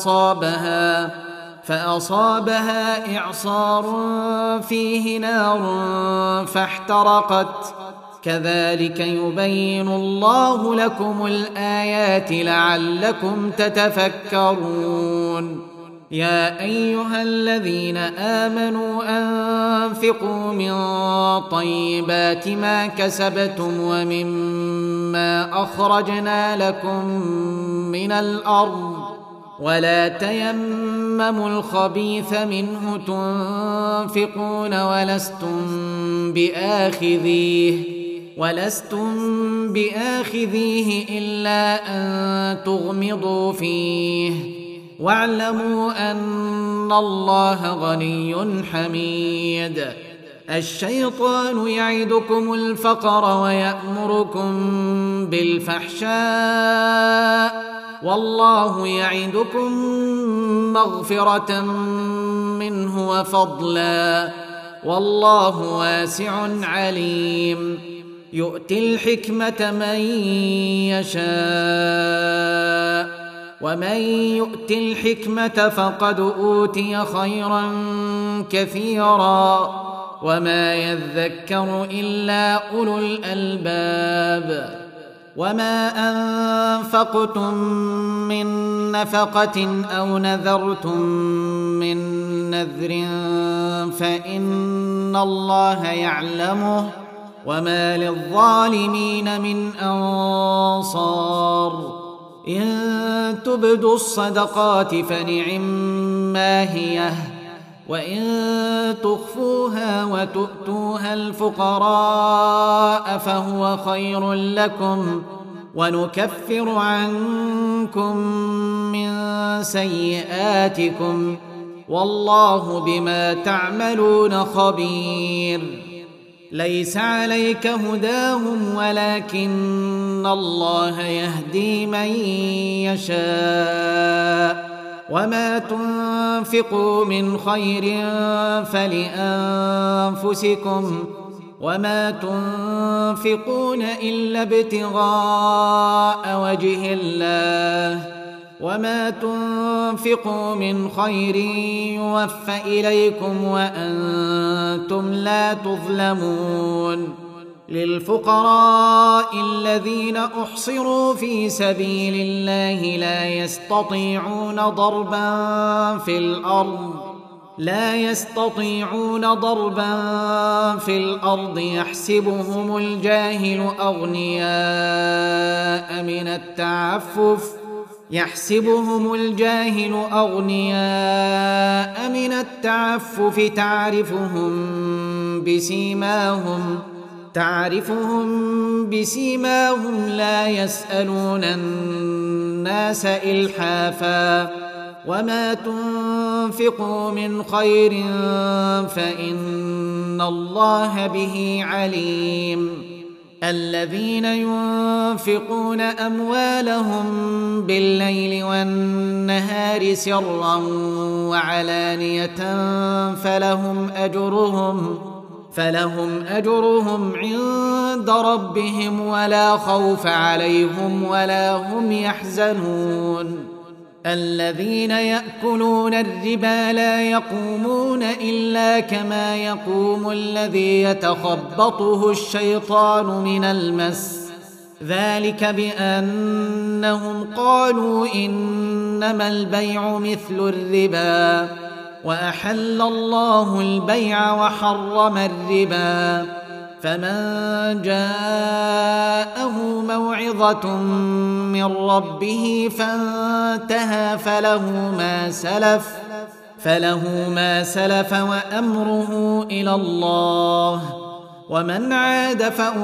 فأصابها إعصار فيه نار فاحترقت كذلك يبين الله لكم الآيات لعلكم تتفكرون. يا أيها الذين آمنوا أنفقوا من طيبات ما كسبتم ومما أخرجنا لكم من الأرض ولا تيمموا الخبيث منه تنفقون ولستم بآخذيه إلا أن تغمضوا فيه واعلموا أن الله غني حميد. الشيطان يعدكم الفقر ويأمركم بالفحشاء والله يعدكم مغفرة منه وفضلا والله واسع عليم يؤتي الحكمة من يشاء ومن يؤت الحكمة فقد أوتي خيرا كثيرا وما يذكر إلا أولو الألباب وما أنفقتم من نفقة أو نذرتم من نذر فإن الله يعلمه وما للظالمين من أنصار إن تبدوا الصدقات فنعما هي وإن تخفوها وتؤتوها الفقراء فهو خير لكم ونكفر عنكم من سيئاتكم والله بما تعملون خبير ليس عليك هداهم ولكن الله يهدي من يشاء وما تنفقوا من خير فلأنفسكم وما تنفقون إلا ابتغاء وجه الله وما تنفقوا من خير يوفى إليكم وأنتم لا تظلمون للفقراء الذين أحصروا في سبيل الله لا يستطيعون ضربا في الأرض يحسبهم الجاهل أغنياء من التعفف تعرفهم بسيماهم لا يسألون الناس إلحافا وما تنفقوا من خير فإن الله به عليم الذين ينفقون أموالهم بالليل والنهار سرا وعلانية فلهم أجرهم عند ربهم ولا خوف عليهم ولا هم يحزنون الذين يأكلون الربا لا يقومون إلا كما يقوم الذي يتخبطه الشيطان من المس ذلك بأنهم قالوا إنما البيع مثل الربا وأحل الله البيع وحرم الربا فمن جاءه موعظة من ربه فانتهى فله ما سلف وأمره إلى الله ومن عاد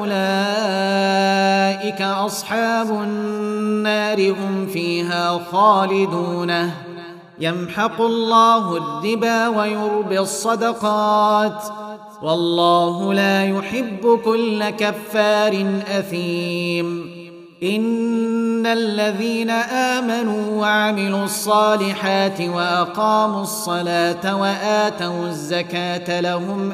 فأولئك أصحاب النار هم فيها خالدون يمحق الله الربا ويربي الصدقات والله لا يحب كل كفار أثيم إن الذين آمنوا وعملوا الصالحات وأقاموا الصلاة وآتوا الزكاة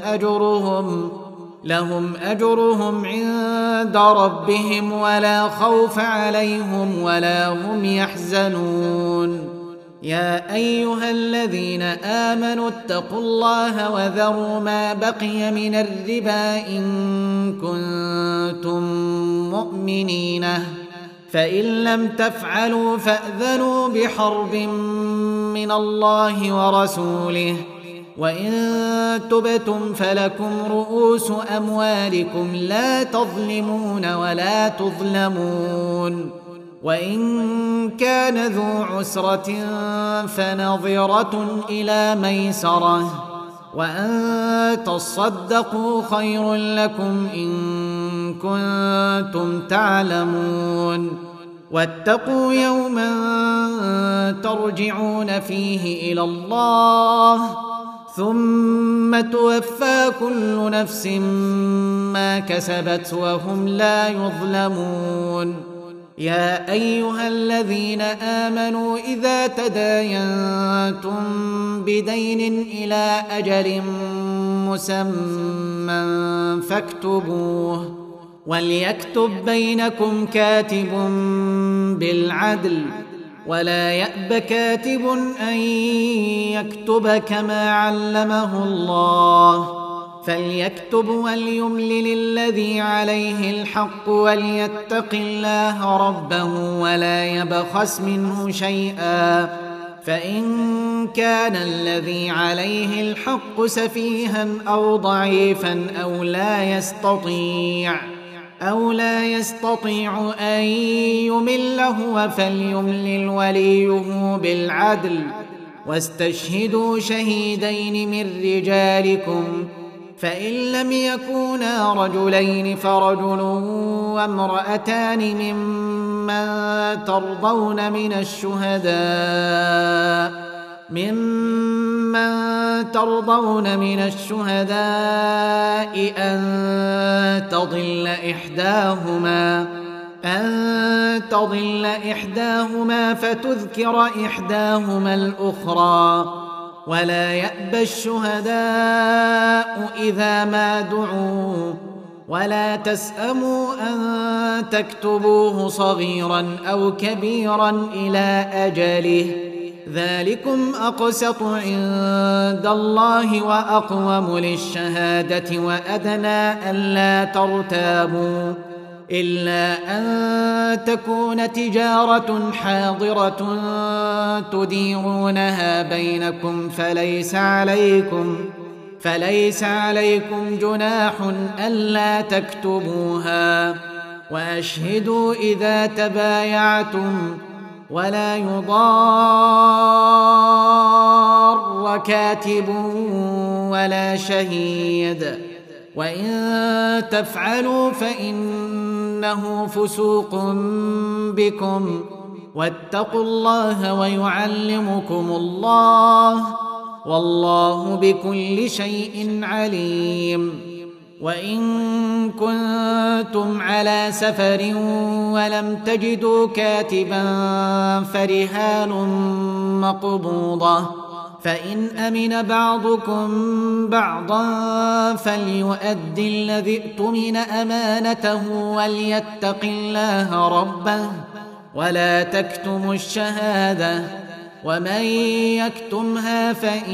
لهم أجرهم عند ربهم ولا خوف عليهم ولا هم يحزنون يا أيها الذين آمنوا اتقوا الله وذروا ما بقي من الربا إن كنتم مؤمنين فإن لم تفعلوا فأذنوا بحرب من الله ورسوله وإن تبتم فلكم رؤوس أموالكم لا تظلمون ولا تظلمون وإن كان ذو عسرة فنظرة إلى ميسرة وأن تصدقوا خير لكم إن كنتم تعلمون واتقوا يوما ترجعون فيه إلى الله ثم توفى كل نفس ما كسبت وهم لا يظلمون. يا أيها الذين آمنوا إذا تداينتم بدين إلى أجل مسمى فاكتبوه، وليكتب بينكم كاتب بالعدل، ولا يأب كاتب أن يكتب كما علمه الله، فليكتب وليملل الذي عليه الحق وليتق الله ربه ولا يبخس منه شيئا، فإن كان الذي عليه الحق سفيها أو ضعيفا أو لا يستطيع أن يمل هو فليملل وليه بالعدل، واستشهدوا شهيدين من رجالكم، فإن لم يكونا رجلين فرجل وامرأتان ممن ترضون من الشهداء أن تضل إحداهما فتذكر إحداهما الأخرى، ولا يأبى الشهداء إذا ما دعوا، ولا تسأموا أن تكتبوه صغيرا أو كبيرا إلى أجله، ذلكم أقسط عند الله وأقوم للشهادة وأدنى ألا ترتابوا، إلا أن تكون تجارة حاضرة تديرونها بينكم فليس عليكم جناح ألا تكتبوها، وأشهدوا إذا تبايعتم، ولا يضار كاتب ولا شهيد، وإن تفعلوا فإنه فسوق بكم، واتقوا الله ويعلمكم الله، والله بكل شيء عليم. وإن كنتم على سفر ولم تجدوا كاتبا فرهان مقبوضة، فإن أمن بعضكم بعضا فليؤد الذي اؤتمن أمانته وليتق الله ربه ولا تكتموا الشهادة، ومن يكتمها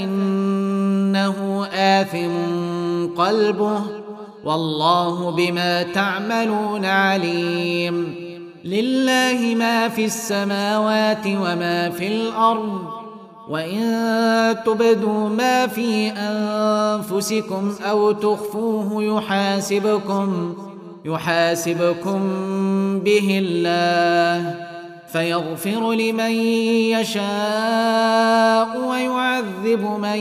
فإنه آثم قلبه، والله بما تعملون عليم. لله ما في السماوات وما في الأرض، وإن تبدوا ما في أنفسكم أو تخفوه يحاسبكم به الله، فيغفر لمن يشاء ويعذب من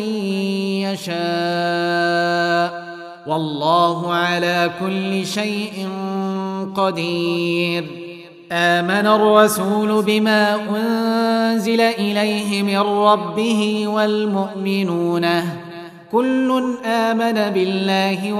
يشاء، والله على كل شيء قدير. آمن الرسول بما أنزل إليه من ربه والمؤمنون كل آمن بالله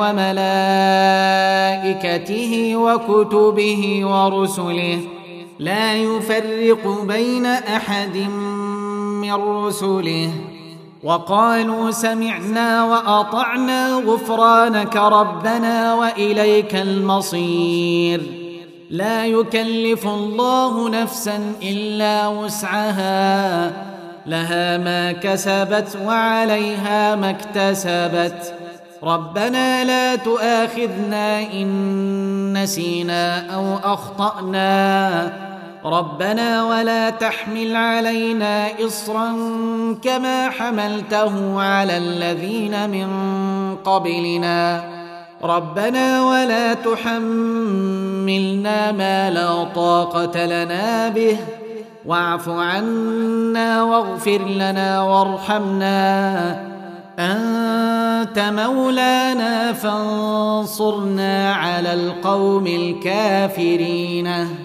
وملائكته وكتبه ورسله لا يفرق بين أحد من رسله، وقالوا سمعنا وأطعنا غفرانك ربنا وإليك المصير. لا يكلف الله نفسا إلا وسعها، لها ما كسبت وعليها ما اكتسبت، ربنا لا تؤاخذنا إن نسينا أو أخطأنا، ربنا ولا تحمل علينا إصرا كما حملته على الذين من قبلنا، ربنا ولا تحملنا ما لا طاقة لنا به، واعف عنا واغفر لنا وارحمنا، أنت مولانا فانصرنا على القوم الكافرين.